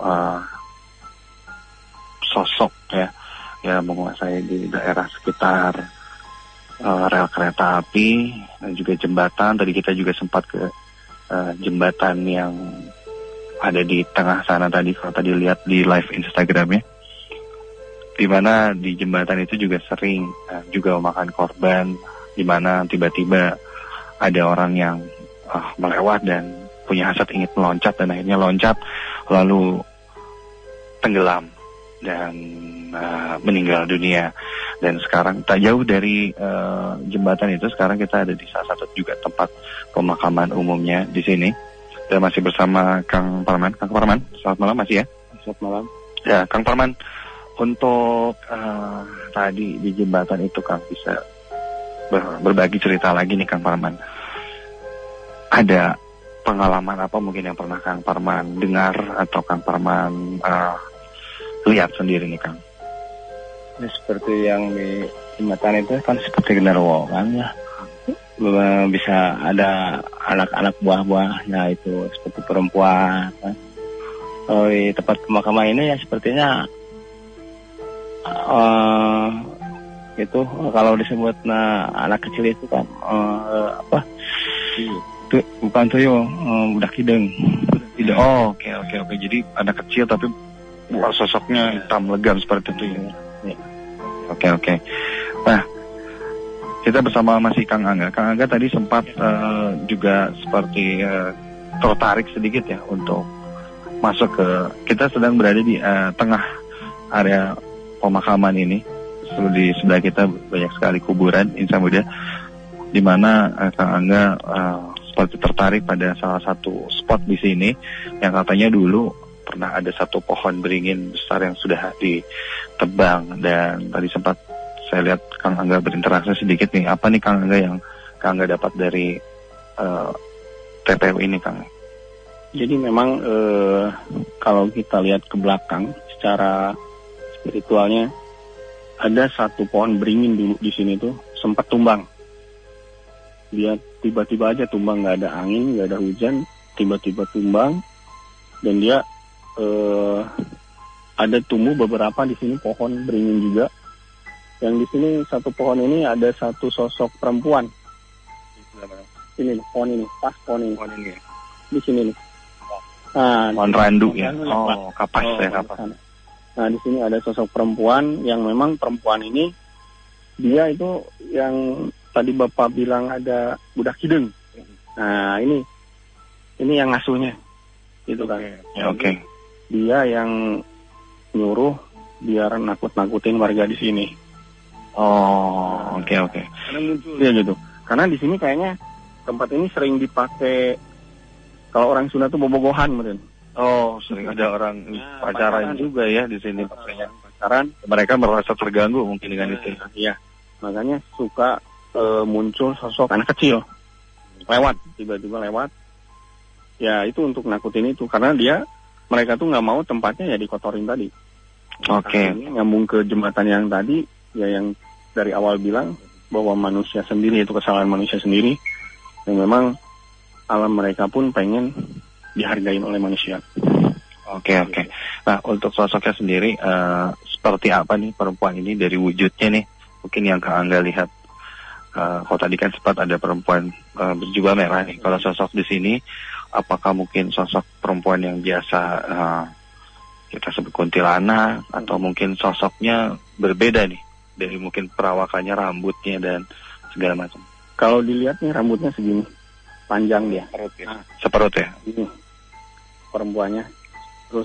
sosok ya menguasai di daerah sekitar rel kereta api dan juga jembatan. Tadi kita juga sempat ke jembatan yang ada di tengah sana tadi, kalau tadi lihat di live Instagramnya, di mana di jembatan itu juga sering juga memakan korban, di mana tiba-tiba ada orang yang melewat dan punya hasrat ingin meloncat dan akhirnya loncat lalu tenggelam dan meninggal dunia. Dan sekarang tak jauh dari jembatan itu, sekarang kita ada di salah satu juga tempat pemakaman umumnya di sini. Dan masih bersama Kang Parman. Kang Parman, selamat malam masih ya? Selamat malam. Ya, Kang Parman, untuk tadi di jembatan itu Kang bisa berbagi cerita lagi nih Kang Parman. Ada pengalaman apa mungkin yang pernah Kang Parman dengar atau Kang Parman lihat sendiri nih Kang? Ini seperti yang di jembatan itu kan seperti genderuwo kan ya. Bisa ada anak-anak buah-buahnya itu seperti perempuan kan. Kalau di tempat pemakaman ini ya sepertinya itu kalau disebut anak kecil itu kan bukan tuyul, budak hidung. Oh, oke. Jadi anak kecil tapi sosoknya hitam legam seperti itu ya. Oke. Nah, kita bersama masih Kang Angga. Kang Angga tadi sempat juga seperti tertarik sedikit ya untuk masuk ke, kita sedang berada di tengah area pemakaman ini. Di sebelah kita banyak sekali kuburan insan muda, di mana Kang Angga seperti tertarik pada salah satu spot di sini yang katanya dulu pernah ada satu pohon beringin besar yang sudah ditebang. Dan tadi sempat saya lihat Kang Angga berinteraksi sedikit nih. Apa nih Kang Angga yang Kang Angga dapat dari TPU ini Kang? Jadi memang kalau kita lihat ke belakang secara spiritualnya, ada satu pohon beringin dulu di sini tuh sempat tumbang. Dia tiba-tiba aja tumbang, nggak ada angin, nggak ada hujan, tiba-tiba tumbang. Dan dia ada tumbuh beberapa di sini pohon beringin juga. Yang di sini satu pohon ini ada satu sosok perempuan. Ini pohon ini, pas pohon ini. di sini nih. Nah, Pohon randu ya. Kapas. Nah, di sini ada sosok perempuan yang memang perempuan ini dia itu yang tadi Bapak bilang ada budak hidung. Nah, ini yang ngasuhnya. Gitu kan. Oke. Dia yang nyuruh biar nakut-nakutin warga di sini. Oke. Karena muncul dia gitu. Karena di sini kayaknya tempat ini sering dipakai kalau orang Sunda tuh bobogohan mungkin. Sering ada orang pacaran juga ya di sini pastinya. Pacaran. Mereka merasa terganggu mungkin dengan itu. Iya. Makanya suka muncul sosok anak kecil. Tiba-tiba lewat. Ya itu untuk nakutin itu karena mereka tuh nggak mau tempatnya ya dikotorin tadi. Oke. Ini nyambung ke jembatan yang tadi ya yang dari awal bilang bahwa manusia sendiri itu kesalahan manusia sendiri yang memang alam mereka pun pengen dihargain oleh manusia. Oke. Nah untuk sosoknya sendiri seperti apa nih perempuan ini dari wujudnya nih? Mungkin yang Kak Angga lihat. Kalau tadi kan sempat ada perempuan berjubah merah nih. Kalau sosok di sini apakah mungkin sosok perempuan yang biasa kita sebut kuntilanak atau mungkin sosoknya berbeda nih dari mungkin perawakannya, rambutnya dan segala macam. Kalau dilihat nih rambutnya segini panjang dia. Seperut ya. Ini perempuannya. Terus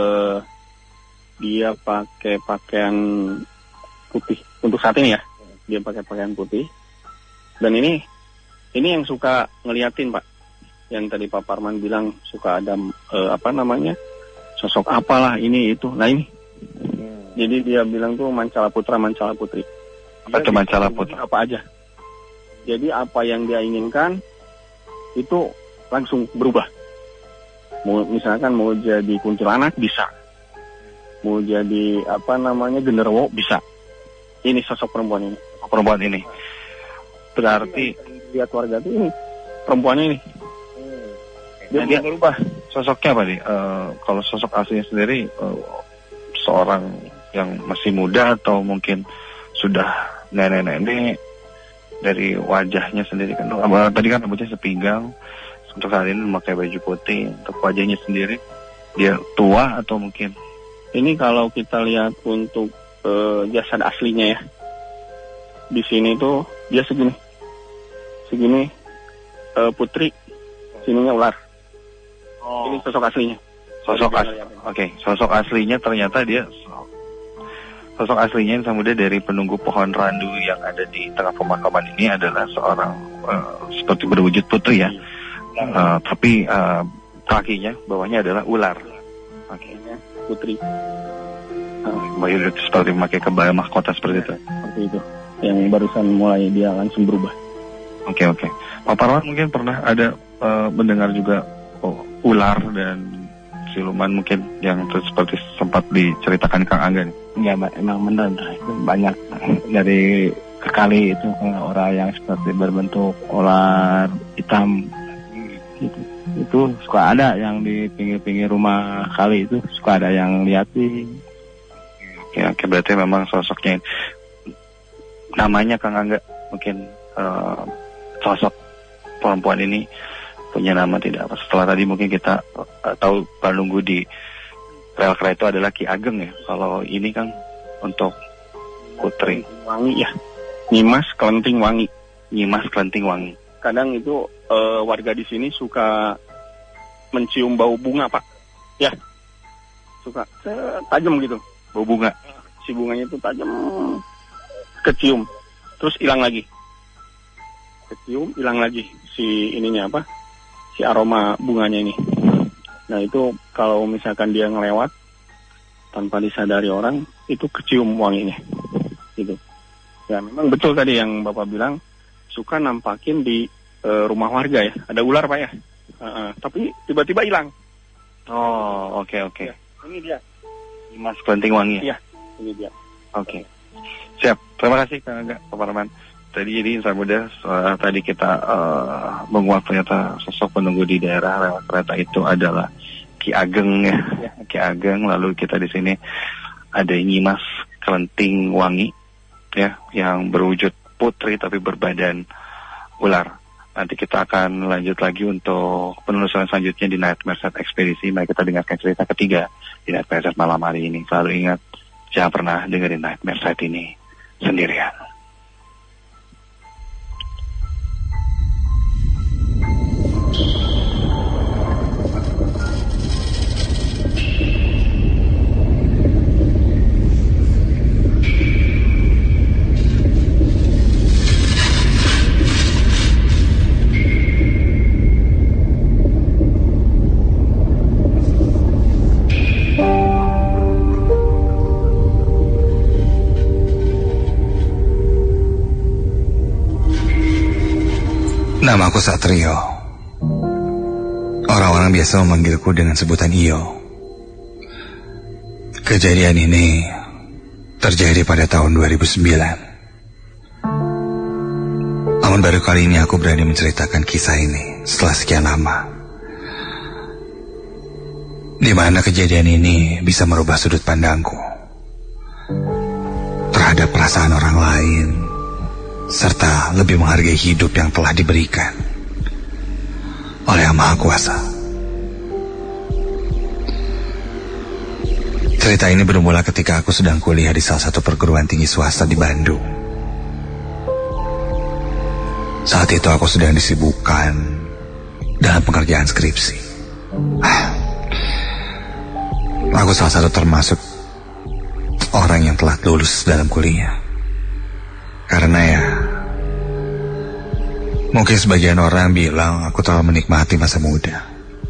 dia pakai pakaian putih untuk saat ini ya. Dia pakai pakaian putih. Dan ini yang suka ngeliatin Pak. Yang tadi Pak Parman bilang suka ada sosok apalah ini itu. Nah ini. Jadi dia bilang tuh Mancala Putra, Mancala Putri. Apa itu Mancala Putra? Apa aja. Jadi apa yang dia inginkan itu langsung berubah. Misalkan mau jadi kuntilanak bisa. Mau jadi genderuwo bisa. Ini sosok perempuan ini. Perempuan ini. Berarti lihat warga tuh ini perempuan ini. Dia berubah. Sosoknya apa nih? Kalau sosok aslinya sendiri seorang yang masih muda atau mungkin sudah nenek-nenek dari wajahnya sendiri kan. Tadi kan rambutnya sepinggang. Untuk saat ini memakai baju putih. Untuk wajahnya sendiri dia tua atau mungkin? Ini kalau kita lihat untuk jasad aslinya ya. Di sini tuh dia segini putri, sininya ular. Ini sosok aslinya. Sosok aslinya ternyata dia sosok aslinya yang muda dari penunggu pohon randu yang ada di tengah pemakaman ini adalah seorang seperti berwujud putri ya. Tapi kakinya bawahnya adalah ular. Putri. Seperti memakai kebaya mahkota seperti itu. Seperti itu. Yang barusan mulai dia langsung berubah. Oke. Pak Parwan mungkin pernah ada mendengar juga ular dan siluman mungkin yang seperti sempat diceritakan Kang Angga nih. Ya emang benar banyak dari kekali itu orang yang seperti berbentuk ular hitam gitu. Itu suka ada yang di pinggir-pinggir rumah kali itu suka ada yang liatin. Oke, berarti memang sosoknya namanya Kang Angga mungkin sosok perempuan ini punya nama tidak? Setelah tadi mungkin kita tahu penunggu di rel kereta itu adalah Ki Ageng ya. Kalau ini kan untuk putri wangi ya. Nyimas Kelenting Wangi. Kadang itu warga di sini suka mencium bau bunga Pak. Ya. Suka tajam gitu bau bunga. Si bunganya itu tajam, kecium, terus hilang lagi. Kecium, hilang lagi si ininya si aroma bunganya ini. Nah itu kalau misalkan dia ngelewat tanpa disadari orang, itu kecium wanginya. Gitu. Ya memang betul tadi yang Bapak bilang, suka nampakin di rumah warga ya. Ada ular Pak ya. Tapi tiba-tiba hilang. Oke. Ya, ini dia. Mas Kelenting Wangi. Iya, ini dia. Oke. Siap. Terima kasih Kang Angga, Pak Parman. Tadi jadi insan muda tadi kita menguak ternyata sosok penunggu di daerah rel kereta itu adalah Ki Ageng ya. Ki Ageng. Lalu kita di sini ada Nyimas Kelenting Wangi ya, yang berwujud putri tapi berbadan ular. Nanti kita akan lanjut lagi untuk penelusuran selanjutnya di Nightmare Set Ekspedisi. Mari kita dengarkan cerita ketiga di Nightmare Set malam hari ini. Selalu ingat, jangan pernah dengerin Nightmare Set ini sendirian. Namaku Satrio. Orang-orang biasa memanggilku dengan sebutan Iyo. Kejadian ini terjadi pada tahun 2009. Namun baru kali ini aku berani menceritakan kisah ini setelah sekian lama. Di mana kejadian ini bisa merubah sudut pandangku terhadap perasaan orang lain, serta lebih menghargai hidup yang telah diberikan oleh Yang Maha Kuasa. Cerita ini bermula ketika aku sedang kuliah di salah satu perguruan tinggi swasta di Bandung. Saat itu aku sedang disibukkan dalam pengerjaan skripsi. Aku salah satu termasuk orang yang telah lulus dalam kuliah. Karena ya, mungkin sebagian orang bilang aku terlalu menikmati masa muda.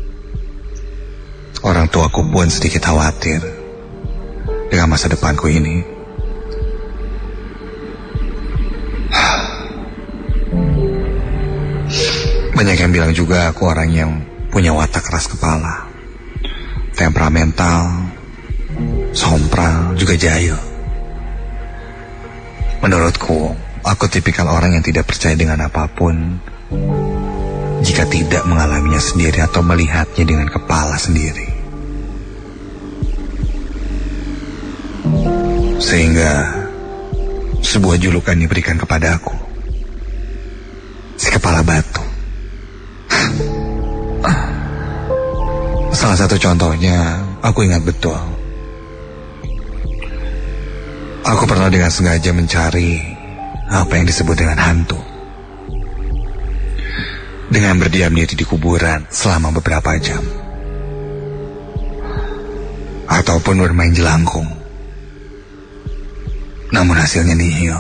Orang tuaku pun sedikit khawatir dengan masa depanku ini. Banyak yang bilang juga aku orang yang punya watak keras kepala, temperamental, sompral, juga jahil. Menurutku, aku tipikal orang yang tidak percaya dengan apapun jika tidak mengalaminya sendiri atau melihatnya dengan kepala sendiri. Sehingga sebuah julukan diberikan kepada aku, si kepala batu. Salah satu contohnya, aku ingat betul. Aku pernah dengan sengaja mencari apa yang disebut dengan hantu, dengan berdiam diri di kuburan selama beberapa jam, ataupun bermain jelangkung. Namun hasilnya nihil.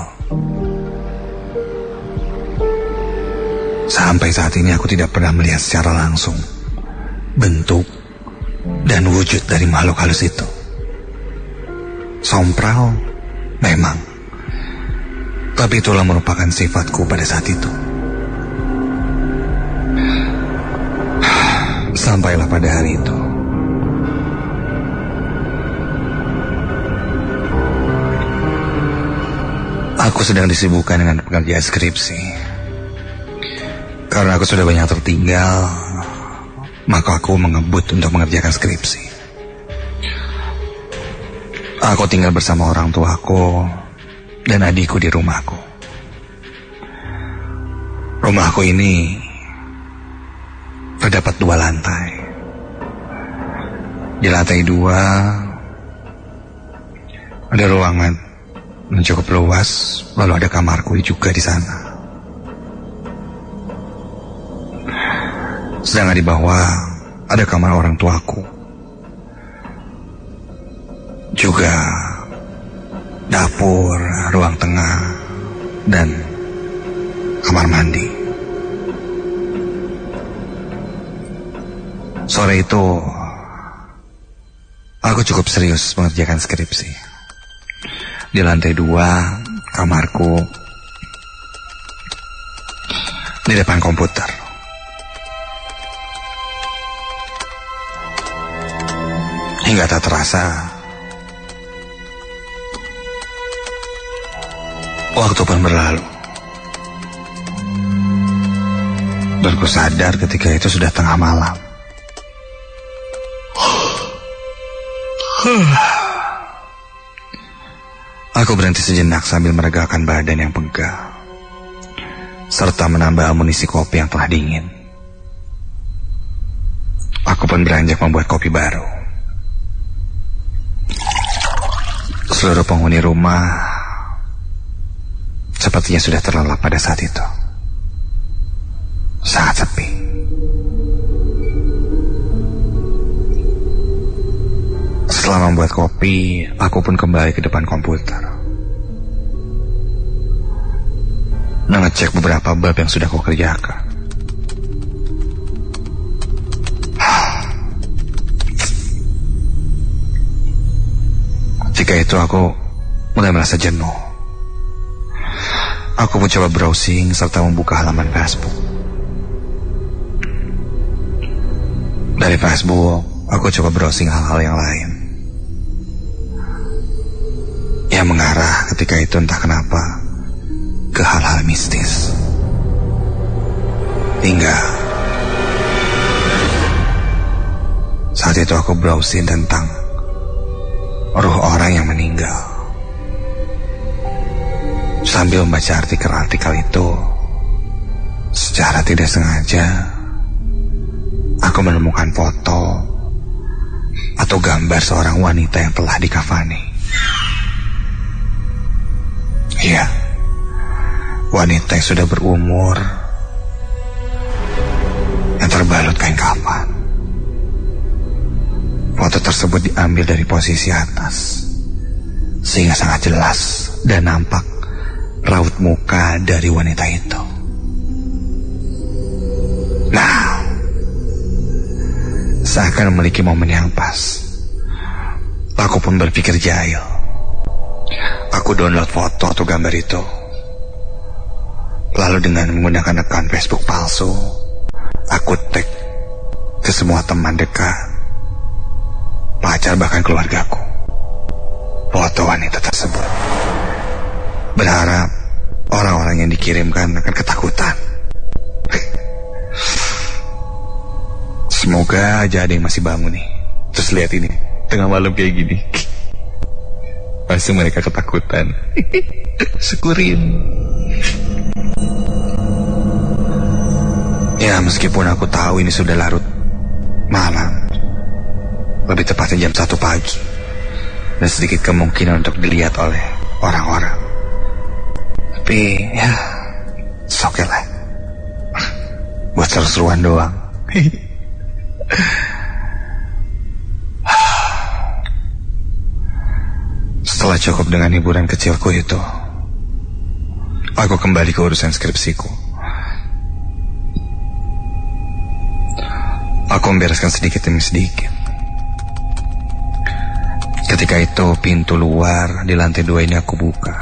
Sampai saat ini aku tidak pernah melihat secara langsung bentuk dan wujud dari makhluk halus itu. Sompral memang, tapi itulah merupakan sifatku pada saat itu. Sampailah pada hari itu. Aku sedang disibukkan dengan pekerjaan skripsi. Karena aku sudah banyak tertinggal, maka aku mengebut untuk mengerjakan skripsi. Aku tinggal bersama orang tuaku dan adikku di rumahku. Rumahku ini terdapat 2 lantai. Di lantai 2 ada ruangan yang cukup luas, lalu ada kamarku juga di sana. Sedangkan di bawah ada kamar orang tuaku. Juga dapur, ruang tengah, dan kamar mandi. Sore itu, aku cukup serius mengerjakan skripsi. Di lantai 2, kamarku, di depan komputer. Hingga tak terasa, waktu pun berlalu. Dan ku sadar ketika itu sudah tengah malam. Aku berhenti sejenak sambil meregangkan badan yang pegal. serta menambah amunisi kopi yang telah dingin. Aku pun beranjak membuat kopi baru. Seluruh penghuni rumah sepertinya sudah terlelap pada saat itu. Sangat sepi. Setelah membuat kopi, aku pun kembali ke depan komputer, ngecek beberapa bab yang sudah aku kerjakan. Ketika itu aku mulai merasa jenuh. Aku pun coba browsing serta membuka halaman Facebook. Dari Facebook, aku coba browsing hal-hal yang lain yang mengarah ketika itu entah kenapa ke hal-hal mistis. Hingga saat itu aku browsing tentang ruh orang yang meninggal. Sambil membaca artikel-artikel itu, secara tidak sengaja aku menemukan foto atau gambar seorang wanita yang telah dikafani. Iya, wanita yang sudah berumur, yang terbalut kain kafan. Foto tersebut diambil dari posisi atas, sehingga sangat jelas dan nampak raut muka dari wanita itu. Nah, seakan memiliki momen yang pas, aku pun berpikir jahil. Aku download foto atau gambar itu, lalu dengan menggunakan akun Facebook palsu, aku tag ke semua teman dekat, pacar, bahkan keluargaku foto wanita tersebut. Berharap orang-orang yang dikirimkan akan ketakutan. Semoga aja ada yang masih bangun nih, terus lihat ini tengah malam kayak gini. Pasti mereka ketakutan. Syukurin. Ya, meskipun aku tahu ini sudah larut malam, lebih tepatnya jam 1 pagi, dan sedikit kemungkinan untuk dilihat oleh orang-orang, tapi ya oke lah, buat seru-seruan doang. Setelah cukup dengan hiburan kecilku itu, aku kembali ke urusan skripsiku. Aku membereskan sedikit demi sedikit. Ketika itu pintu luar di lantai 2 ini aku buka,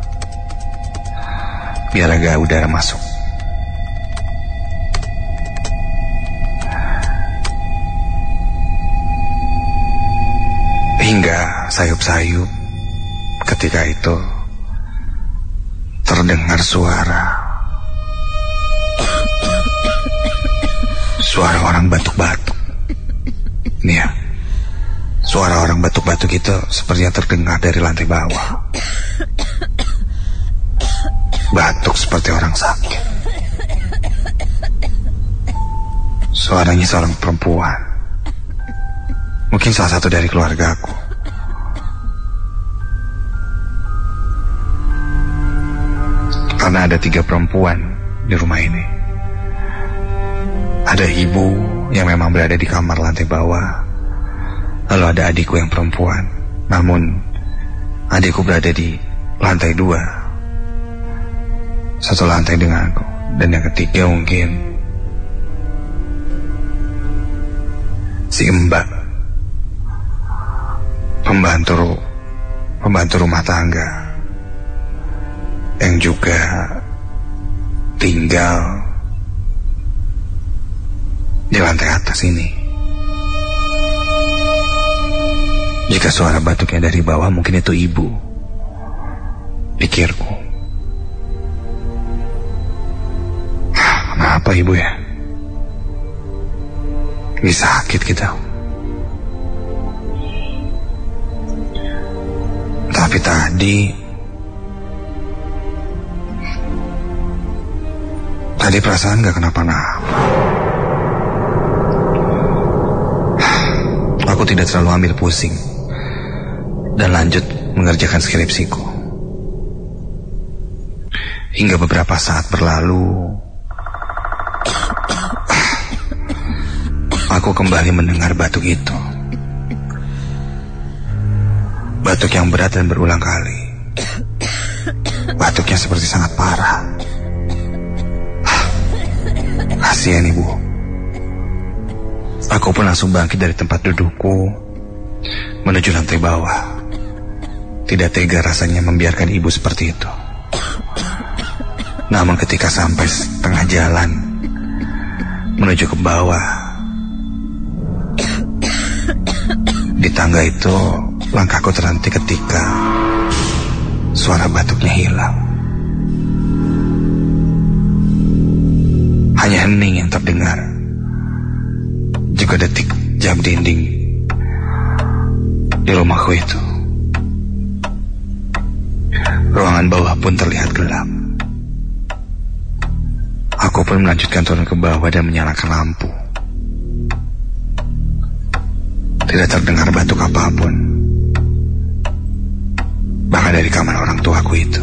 biar agak udara masuk. Hingga sayup-sayup ketika itu terdengar suara orang batuk-batuk. Nih ya, suara orang batuk-batuk itu sepertinya terdengar dari lantai bawah. Batuk seperti orang sakit. Suaranya seorang perempuan, mungkin salah satu dari keluargaku. Karena ada 3 perempuan di rumah ini. Ada ibu yang memang berada di kamar lantai bawah, lalu ada adikku yang perempuan, namun adikku berada di lantai 2, satu lantai denganku. Dan yang ketiga mungkin si Mbak, pembantu rumah tangga, yang juga tinggal di lantai atas ini. Jika suara batuknya dari bawah, mungkin itu ibu, pikirku. Kenapa ibu ya? Ini sakit kita. Tapi tadi Tadi perasaan gak kenapa-napa. Aku tidak terlalu ambil pusing dan lanjut mengerjakan skripsiku. Hingga beberapa saat berlalu, aku kembali mendengar batuk itu. Batuk yang berat dan berulang kali. Batuknya seperti sangat parah. Kasihan ibu. Aku pun langsung bangkit dari tempat dudukku menuju lantai bawah. Tidak tega rasanya membiarkan ibu seperti itu. Namun ketika sampai setengah jalan menuju ke bawah, di tangga itu langkahku terhenti ketika suara batuknya hilang. Hanya hening yang terdengar, juga detik jam dinding di rumahku itu. Ruangan bawah pun terlihat gelap. Aku pun melanjutkan turun ke bawah dan menyalakan lampu. Tidak terdengar batuk apapun, bahkan dari kamar orang tuaku itu.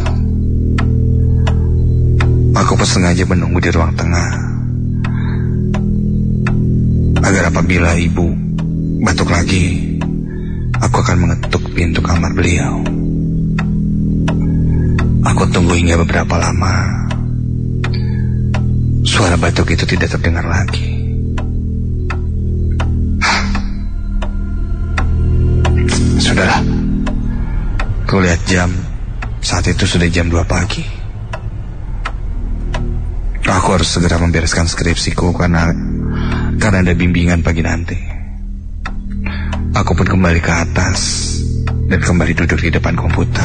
Aku pun sengaja menunggu di ruang tengah, agar apabila ibu batuk lagi, aku akan mengetuk pintu kamar beliau. Aku tunggu hingga beberapa lama. Suara batuk itu tidak terdengar lagi. Sudahlah, aku lihat jam. Saat itu sudah jam 2 pagi. Aku harus segera membereskan skripsiku karena ada bimbingan pagi nanti. Aku pun kembali ke atas dan kembali duduk di depan komputer.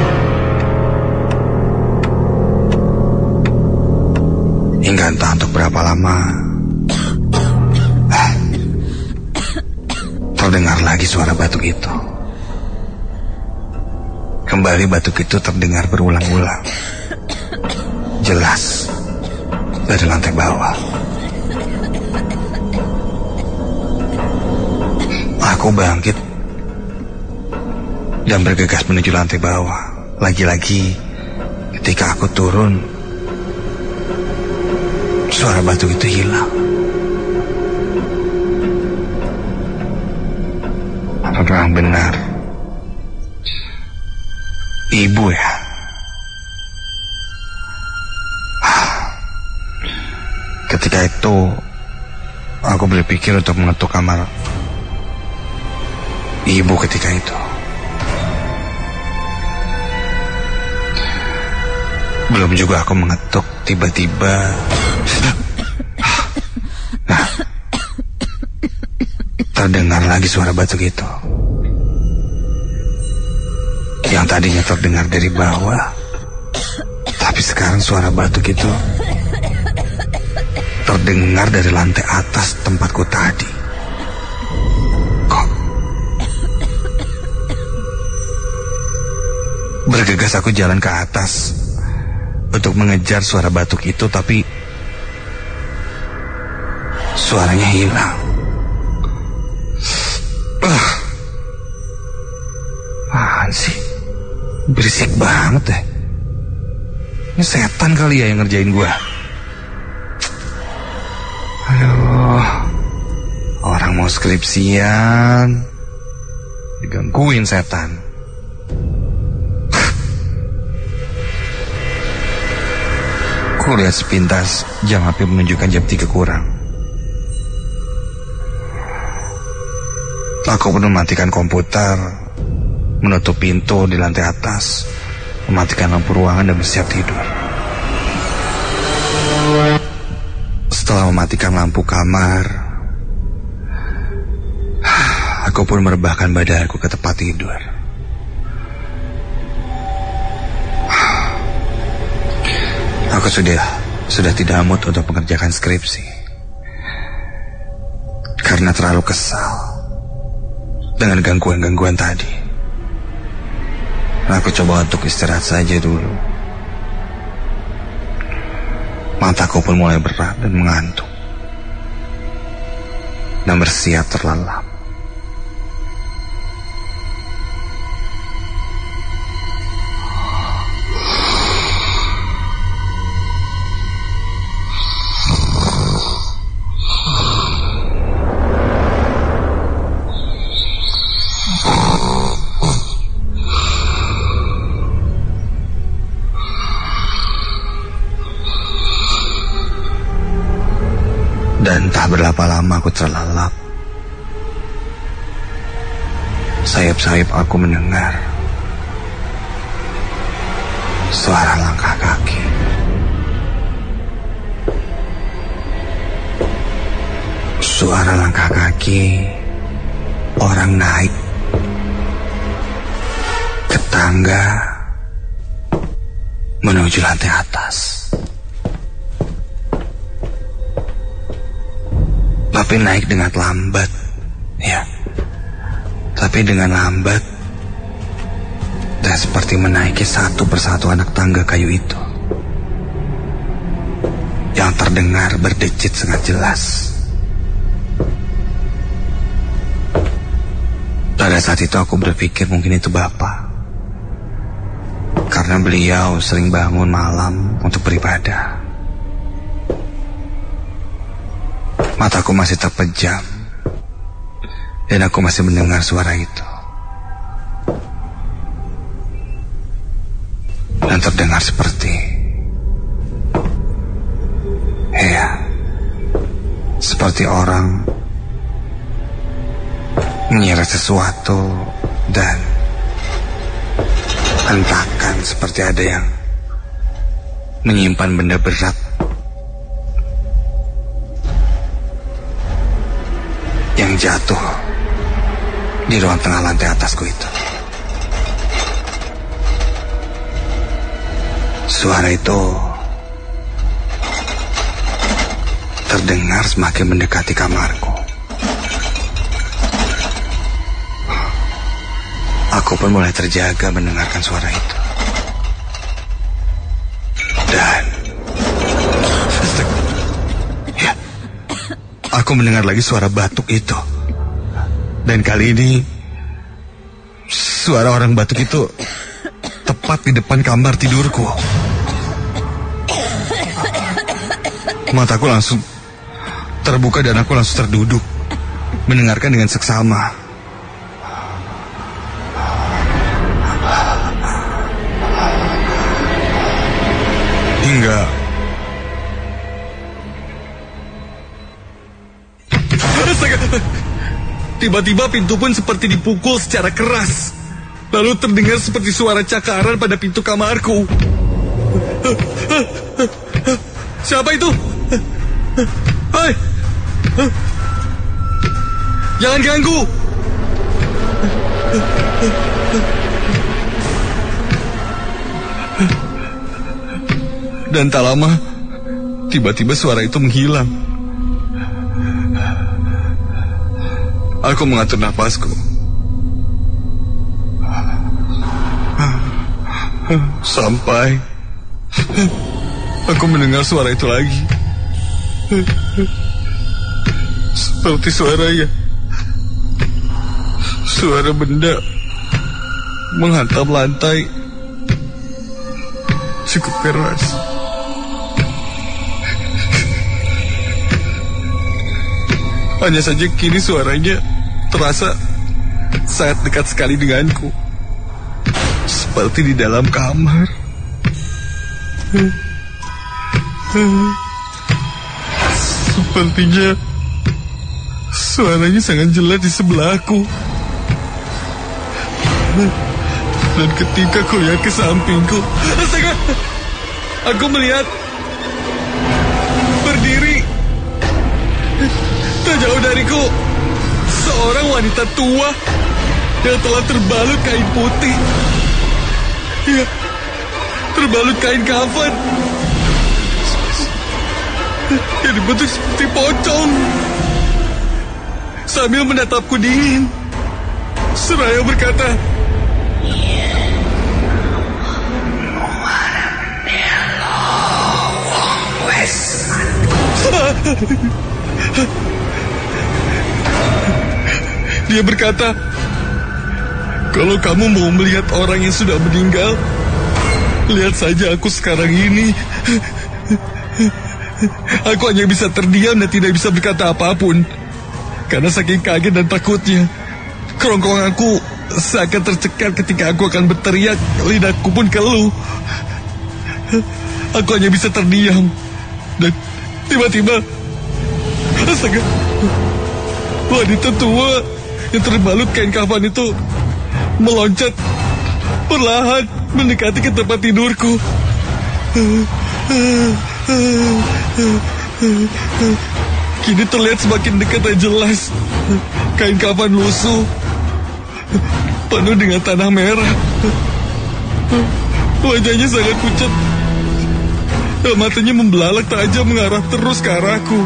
Hingga entah untuk berapa lama, terdengar lagi suara batuk itu. Kembali batuk itu terdengar berulang-ulang, jelas dari lantai bawah. Aku bangkit dan bergegas menuju lantai bawah. Lagi-lagi ketika aku turun, suara batuk itu hilang. Terang benar, ibu ya. Ketika itu aku berpikir untuk mengetuk kamar ibu ketika itu. Belum juga aku mengetuk, tiba-tiba terdengar lagi suara batuk itu. Yang tadinya terdengar dari bawah, tapi sekarang suara batuk itu terdengar dari lantai atas tempatku tadi. Kok? Bergegas aku jalan ke atas untuk mengejar suara batuk itu, tapi suaranya hilang. Apaan sih? Berisik banget deh. Ini setan kali ya yang ngerjain gua. Aduh, orang mau skripsian digangguin setan. Aku lihat sepintas jam HP menunjukkan jam 3 kurang. Aku pun mematikan komputer, menutup pintu di lantai atas, mematikan lampu ruangan dan bersiap tidur. Setelah mematikan lampu kamar, aku pun merebahkan badanku ke tempat tidur. Aku sudah tidak mood untuk mengerjakan skripsi karena terlalu kesal dengan gangguan-gangguan tadi. Aku coba untuk istirahat saja dulu. Mataku pun mulai berat dan mengantuk, dan bersiap terlelap. Dan tak berapa lama aku terlelap. Sayap-sayap aku mendengar suara langkah kaki. Suara langkah kaki orang naik ke tangga menuju lantai atas. Tapi naik dengan lambat, ya. Tapi dengan lambat, dan seperti menaiki satu persatu anak tangga kayu itu, yang terdengar berdecit sangat jelas. Pada saat itu aku berpikir mungkin itu Bapak, karena beliau sering bangun malam untuk beribadah. Mataku masih terpejam, dan aku masih mendengar suara itu. Dan terdengar seperti, ya, seperti orang mengira sesuatu dan hentakan, seperti ada yang menyimpan benda berat yang jatuh di ruang tengah lantai atasku itu. Suara itu terdengar semakin mendekati kamarku. Aku pun mulai terjaga mendengarkan suara itu. Dan aku mendengar lagi suara batuk itu. Dan kali ini suara orang batuk itu tepat di depan kamar tidurku. Mataku langsung terbuka dan aku langsung terduduk, mendengarkan dengan seksama. Hingga tiba-tiba pintu pun seperti dipukul secara keras. Lalu terdengar seperti suara cakaran pada pintu kamarku. Siapa itu? Hai! Jangan ganggu! Dan tak lama, tiba-tiba suara itu menghilang. Aku mengatur nafasku. Sampai aku mendengar suara itu lagi. Seperti suara benda menghantam lantai cukup keras. Hanya saja kini suaranya terasa sangat dekat sekali denganku, seperti di dalam kamar. Sepertinya suaranya sangat jelas di sebelahku. Dan ketika aku lihat ke sampingku, astaga, aku melihat berdiri tak jauh dariku seorang wanita tua yang telah terbalut kain putih. Ya, terbalut kain kafan yang dibentuk seperti pocong, sambil menatapku dingin seraya berkata, Dia berkata, kalau kamu mau melihat orang yang sudah meninggal, lihat saja aku sekarang ini. Aku hanya bisa terdiam dan tidak bisa berkata apapun, karena saking kaget dan takutnya. Kerongkonganku seakan tercekat ketika aku akan berteriak, lidahku pun keluh. Aku hanya bisa terdiam. Dan tiba-tiba, astaga, wanita tua yang terbalut kain kafan itu meloncat perlahan mendekati ke tempat tidurku. Kini terlihat semakin dekat dan jelas. Kain kafan lusuh, penuh dengan tanah merah. Wajahnya sangat pucat, dan matanya membelalak tajam mengarah terus ke arahku.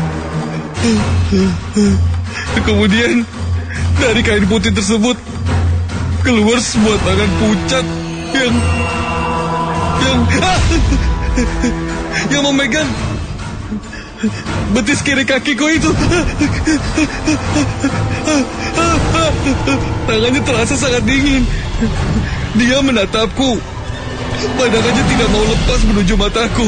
Kemudian dari kain putih tersebut keluar sebuah tangan pucat yang memegang betis kiri kakiku itu. Tangannya terasa sangat dingin. Dia menatapku, pandangannya tidak mau lepas menuju mataku.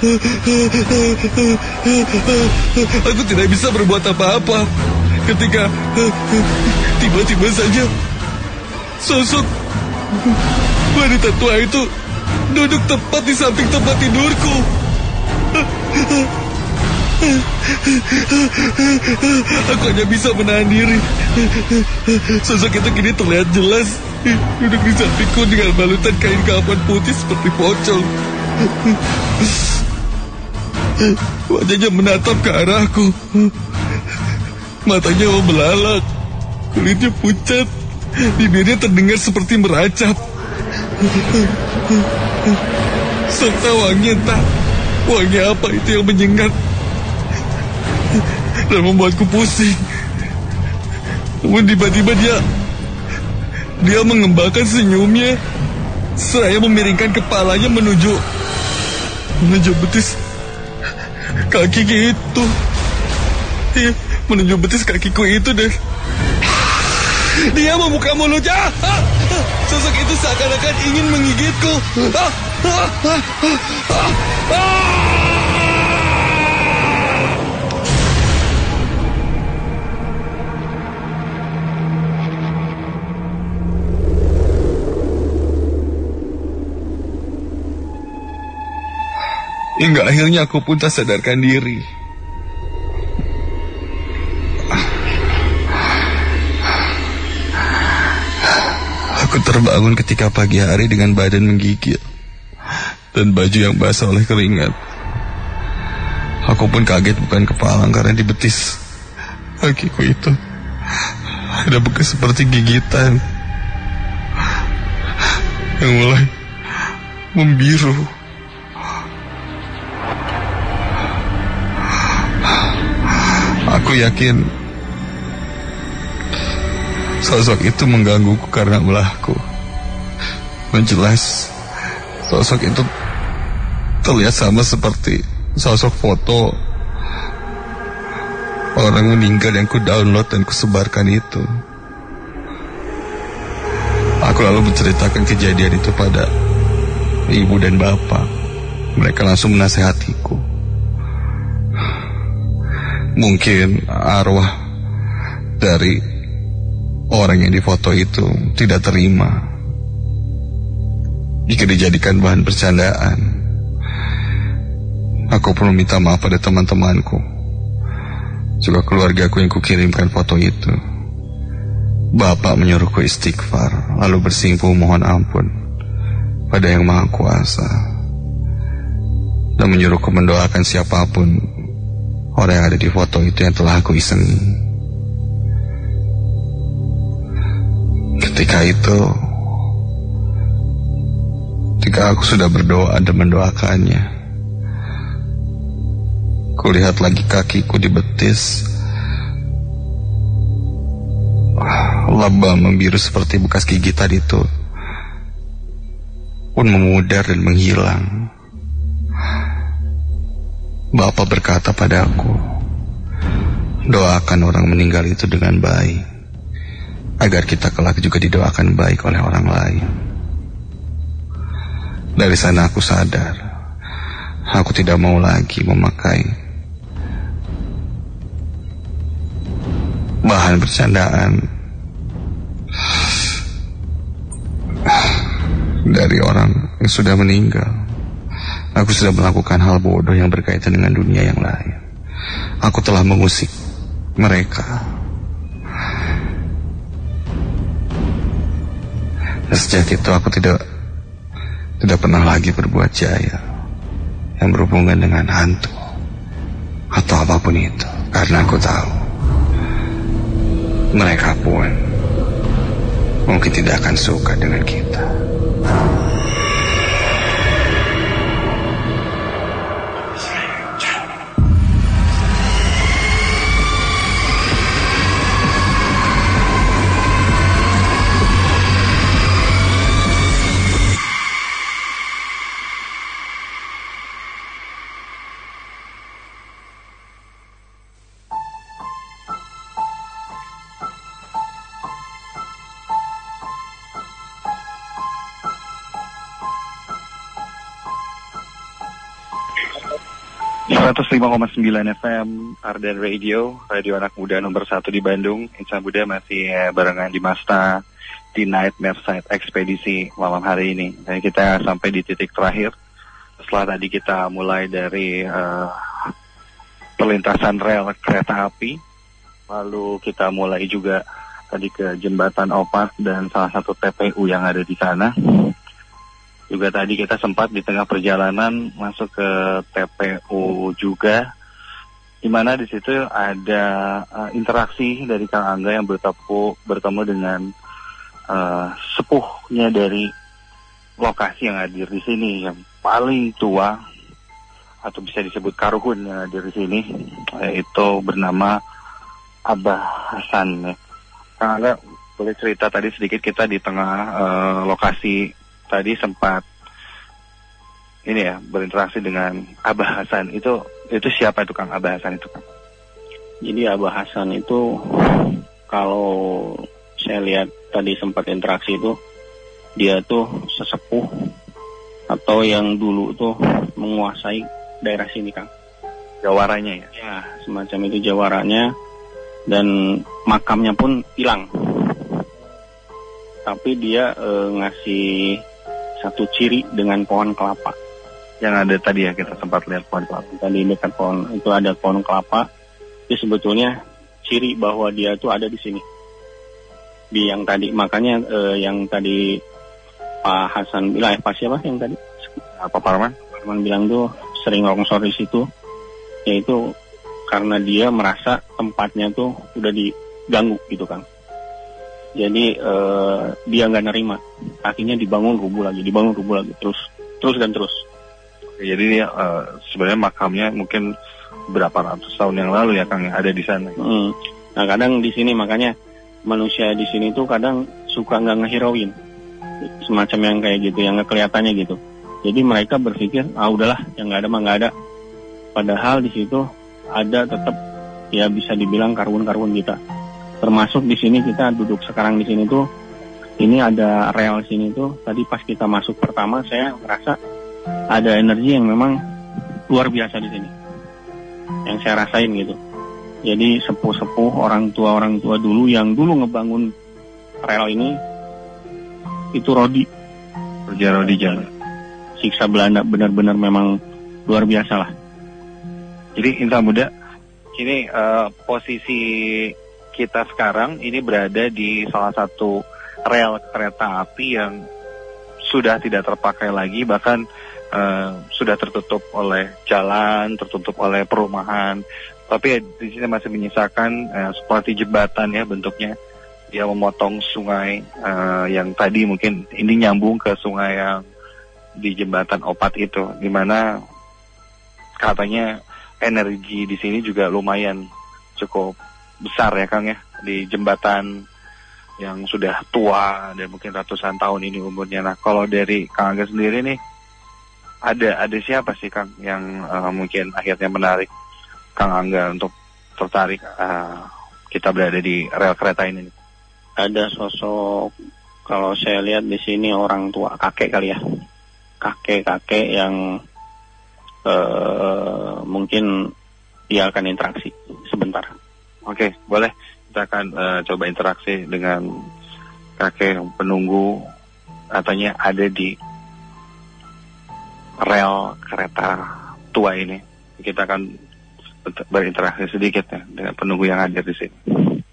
Aku tidak bisa berbuat apa-apa ketika tiba-tiba saja sosok wanita tua itu duduk tepat di samping tempat tidurku. Aku hanya bisa menahan diri. Sosok itu kini terlihat jelas duduk di sampingku dengan balutan kain kafan putih seperti pocong. Wajahnya menatap ke arahku. Matanya membelalak, kulitnya pucat, bibirnya terdengar seperti meracap. Serta wangi, entah wangi apa itu yang menyengat dan membuatku pusing. Namun tiba-tiba dia mengembangkan senyumnya, seraya memiringkan kepalanya menuju betis kaki itu. Iya, menuju betis kakiku itu, dan dia membuka mulutnya. Sosok itu seakan-akan ingin menggigitku. Hingga akhirnya aku pun tak sadarkan diri. Aku terbangun ketika pagi hari dengan badan menggigil dan baju yang basah oleh keringat. Aku pun kaget bukan kepalang karena di betis kakiku itu ada bekas seperti gigitan yang mulai membiru. Aku yakin sosok itu menggangguku karena ulahku. Menjelas sosok itu terlihat sama seperti sosok foto orang meninggal yang ku download dan ku sebarkan itu. Aku lalu menceritakan kejadian itu pada ibu dan bapak. Mereka langsung menasehatiku. Mungkin arwah dari orang yang difoto itu tidak terima jika dijadikan bahan bercandaan. Aku pun meminta maaf pada teman-temanku, juga keluargaku yang kukirimkan foto itu. Bapak menyuruhku istighfar, lalu bersimpuh mohon ampun pada Yang Maha Kuasa, dan menyuruhku mendoakan siapapun orang yang ada di foto itu yang telah aku isengi. Ketika aku sudah berdoa dan mendoakannya, kulihat lagi kakiku di betis, lebam membiru seperti bekas gigitan itu pun memudar dan menghilang. Bapak berkata padaku, doakan orang meninggal itu dengan baik, agar kita kelak juga didoakan baik oleh orang lain. Dari sana aku sadar, aku tidak mau lagi memakai bahan bercandaan dari orang yang sudah meninggal. Aku sudah melakukan hal bodoh yang berkaitan dengan dunia yang lain. Aku telah mengusik mereka. Dan sejak itu aku tidak pernah lagi berbuat jaya yang berhubungan dengan hantu atau apapun itu, karena aku tahu mereka pun mungkin tidak akan suka dengan kita. FM Ardan Radio, radio anak muda nomor 1 di Bandung. Insan Muda masih barengan di Masta di Nightmare Side Ekspedisi malam hari ini. Dan kita sampai di titik terakhir. Setelah tadi kita mulai dari perlintasan rel kereta api, lalu kita mulai juga tadi ke Jembatan Opat dan salah satu TPU yang ada di sana. Juga tadi kita sempat di tengah perjalanan masuk ke TPU juga, di mana di situ ada interaksi dari Kang Angga yang bertemu dengan sepuhnya dari lokasi yang hadir di sini, yang paling tua atau bisa disebut karuhun yang hadir di sini, yaitu bernama Abah Hasan. Ya. Kang Angga boleh cerita tadi sedikit, kita di tengah lokasi tadi sempat ini ya berinteraksi dengan Abah Hasan. Itu siapa itu Kang Abah Hasan itu Kang? Jadi Abah Hasan itu kalau saya lihat tadi sempat interaksi itu, dia tuh sesepuh atau yang dulu tuh menguasai daerah sini Kang. Jawaranya ya? Ya semacam itu jawaranya, dan makamnya pun hilang. Tapi dia ngasih satu ciri dengan pohon kelapa. Yang ada tadi ya, kita sempat lihat pohon kelapa. Tadi dekat pohon itu ada pohon kelapa. Itu sebetulnya ciri bahwa dia itu ada di sini. Di yang tadi, makanya yang tadi Pak Hasan bilang, Pak siapa yang tadi? Pak Parman? Parman bilang tuh sering longsor di situ. Yaitu karena dia merasa tempatnya tuh udah diganggu gitu kan. Jadi dia nggak nerima, akhirnya dibangun rubuh lagi, terus dan terus. Jadi dia sebenarnya makamnya mungkin berapa ratus tahun yang lalu ya Kang yang ada di sana. Nah kadang di sini makanya manusia di sini tuh kadang suka nggak ngehirauin, semacam yang kayak gitu, yang nggak kelihatannya gitu. Jadi mereka berpikir udahlah yang nggak ada mah nggak ada. Padahal di situ ada tetap ya bisa dibilang karun-karun kita. Termasuk di sini kita duduk sekarang di sini tuh, ini ada rel sini tuh. Tadi pas kita masuk pertama saya merasa ada energi yang memang luar biasa di sini, yang saya rasain gitu. Jadi sepuh-sepuh orang tua dulu yang dulu ngebangun rel ini itu Rodi jalan. Siksa Belanda benar-benar memang luar biasa lah. Jadi Insan Muda, ini posisi kita sekarang ini berada di salah satu rel kereta api yang sudah tidak terpakai lagi, bahkan sudah tertutup oleh jalan, tertutup oleh perumahan. Tapi di sini masih menyisakan seperti jembatan ya bentuknya. Dia memotong sungai yang tadi mungkin ini nyambung ke sungai yang di Jembatan Opat itu, di mana katanya energi di sini juga lumayan cukup besar ya Kang ya, di jembatan yang sudah tua dan mungkin ratusan tahun ini umurnya. Nah kalau dari Kang Angga sendiri nih, ada siapa sih Kang yang mungkin akhirnya menarik Kang Angga untuk tertarik kita berada di rel kereta ini? Ada sosok, kalau saya lihat di sini orang tua, kakek kali ya, kakek yang mungkin dia akan interaksi sebentar. Oke, boleh kita akan coba interaksi dengan kakek yang penunggu, katanya ada di rel kereta tua ini. Kita akan berinteraksi sedikit ya dengan penunggu yang hadir di sini.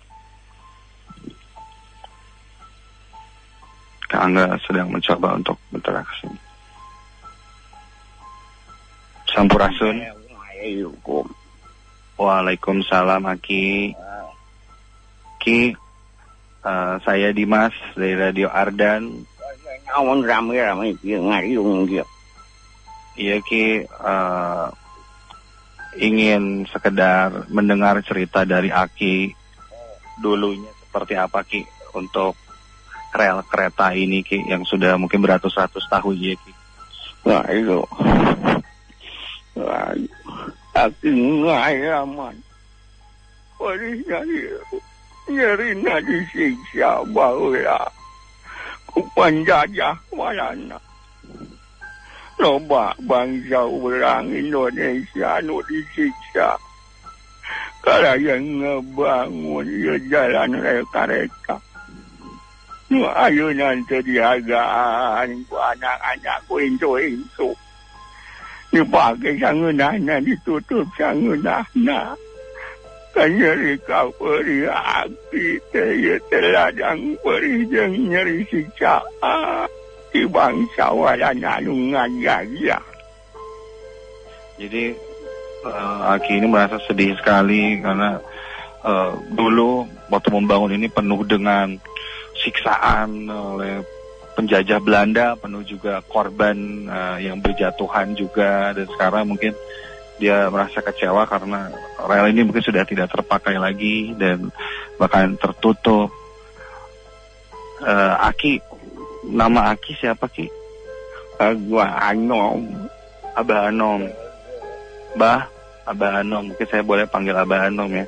Kang Angga sedang mencoba untuk berinteraksi. Sampurasun. Waalaikumsalam Aki. Ki, saya Dimas dari Radio Ardan. Iya Ki, ingin sekedar mendengar cerita dari Aki dulunya seperti apa Ki untuk rel kereta ini Ki yang sudah mungkin beratus-ratus tahun ya Ki. Wah itu, Aki ngayaman, nyari disiksa bahwa kupanjajah walana. Loba bangsa orang Indonesia nu disiksa karena yang ngebangun jalan rel kereta. Nu ayunan terjagaan ku anak-anak ku incu-incu. Dipakai sangunana, ditutup sangunana. Kanyari kau peri Aki teh teladang peri jeung nyeri siksa. Di bangsa walana nungan gaya. Jadi Aki ini merasa sedih sekali karena dulu waktu membangun ini penuh dengan siksaan oleh penjajah Belanda, penuh juga korban yang berjatuhan juga, dan sekarang mungkin dia merasa kecewa karena rel ini mungkin sudah tidak terpakai lagi dan bahkan tertutup. Aki, nama Aki siapa Ki? Abah Anom. Abah Anom. Abah Anom. Mungkin saya boleh panggil Abah Anom ya.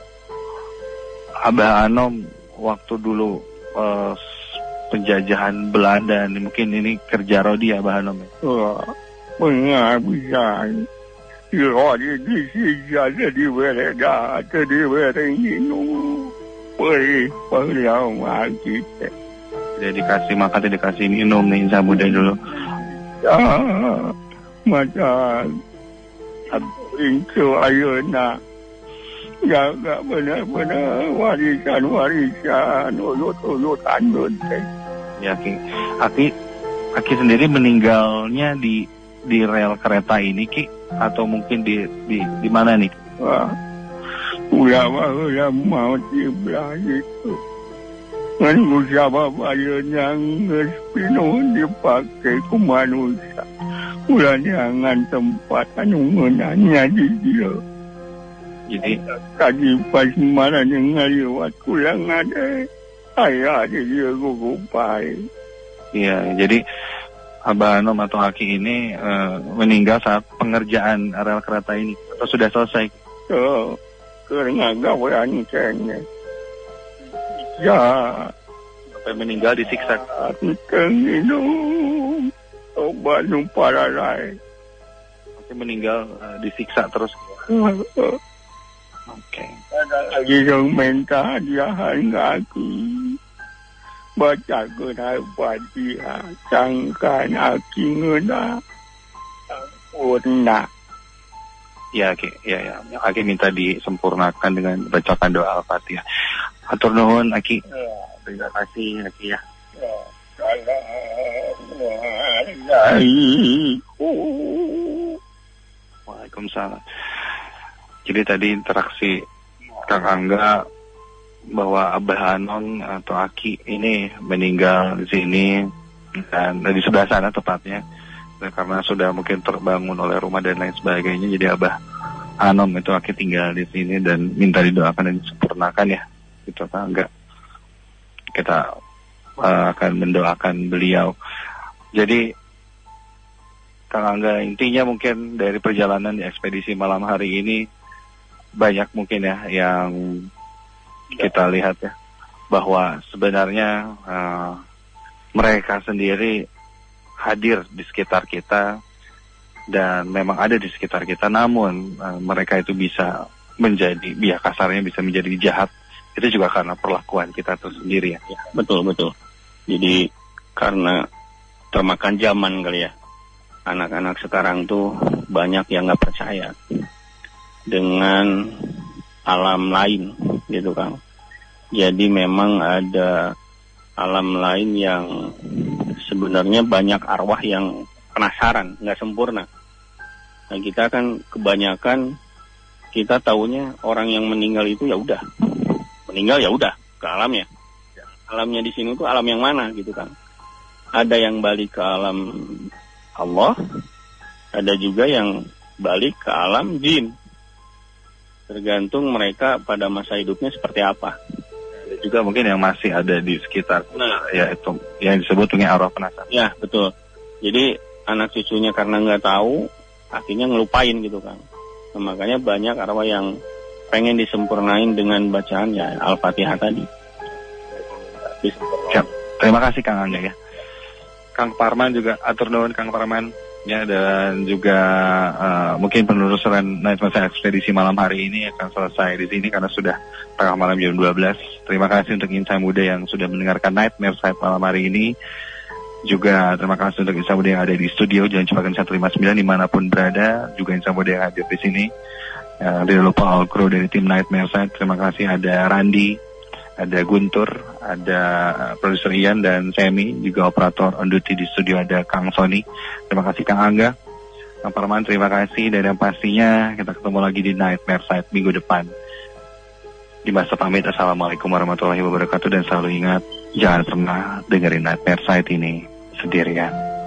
Abah Anom waktu dulu penjajahan Belanda, mungkin ini kerja rodi ya Abah Anom ya? Penghabisan. Rodi disiksa jadi bereda, jadi berenginung. Perih perlawan kita. Dia dikasih makan, dia dikasih minum nih Insan Muda dulu. Ya, macam itu ayuna. Jaga benar-benar warisan, ulut andun. Ya, Aki sendiri meninggalnya di rel kereta ini Ki, atau mungkin di mana nih? Wah, udah mau tiba itu. Kan usaha bayar yang penuh dipakai ke manusia. Ulah jangan tempat anu ngenanya di dia. Jadi tadi pas mana yang ngaliwat kulang ada. Ayah di dia gugupai. Iya, jadi Abah Anom atau Aki ini meninggal saat pengerjaan rel kereta ini atau sudah selesai? Karena gawean kayaknya. Ya, sampai meninggal disiksa. Minum obat numpara lain. Sampai meninggal disiksa terus. Oke. Ada lagi yang minta hadiahan Aki. Baca kena Fatihah, sangkan Aki ngena sempurna. Ya, Aki, ya. Aki minta disempurnakan dengan bacakan doa Al-Fatihah. Atur nuhun Aki. Terima kasih Aki ya. Waalaikumsalam. Jadi tadi interaksi Kang Angga bahwa Abah Anom atau Aki ini meninggal di sini dan di sebelah sana tepatnya. Dan karena sudah mungkin terbangun oleh rumah dan lain sebagainya, jadi Abah Anom itu Aki tinggal di sini dan minta didoakan dan disempurnakan ya. Itu Kang Angga. Kita akan mendoakan beliau. Jadi Kang Angga, intinya mungkin dari perjalanan di ekspedisi malam hari ini banyak mungkin ya yang kita lihat ya, bahwa sebenarnya mereka sendiri hadir di sekitar kita dan memang ada di sekitar kita, namun mereka itu bisa menjadi, biar kasarnya bisa menjadi jahat, itu juga karena perlakuan kita tersendiri ya. Betul. Jadi karena termakan zaman kali ya, anak-anak sekarang tuh banyak yang nggak percaya dengan alam lain gitu Kang. Jadi memang ada alam lain yang sebenarnya banyak arwah yang penasaran, nggak sempurna. Nah kita kan kebanyakan kita taunya orang yang meninggal itu ya udah meninggal ya udah ke alamnya. Alamnya di sini tuh alam yang mana gitu Kang. Ada yang balik ke alam Allah, ada juga yang balik ke alam jin. Tergantung mereka pada masa hidupnya seperti apa. Ada juga mungkin yang masih ada di sekitar, ya itu yang disebut dengan arwah penasaran. Ya betul. Jadi anak cucunya karena nggak tahu, akhirnya ngelupain gitu Kang. Nah, makanya banyak arwah yang pengen disempurnain dengan bacaan ya Al-Fatihah tadi. Siap. Terima kasih Kang Angga ya. Kang Parman juga atur nuhun Kang Parman ya, dan juga mungkin penelusuran Night Masa ekspedisi malam hari ini akan selesai di sini karena sudah tengah malam jam 12. Terima kasih untuk insan muda yang sudah mendengarkan Nightmare Side malam hari ini. Juga terima kasih untuk insan muda yang ada di studio Jalan Cepakan 159 dimanapun berada, juga insan muda yang hadir di sini. Tidak lupa all crew dari tim Nightmare Side. Terima kasih ada Randi, ada Guntur, ada produser Ian dan Semi, juga operator on duty di studio ada Kang Sony. Terima kasih Kang Angga, Kang Parman, terima kasih, dan yang pastinya kita ketemu lagi di Nightmare Side minggu depan. Di masa pamit, assalamualaikum warahmatullahi wabarakatuh, dan selalu ingat, jangan pernah dengerin Nightmare Side ini sendirian.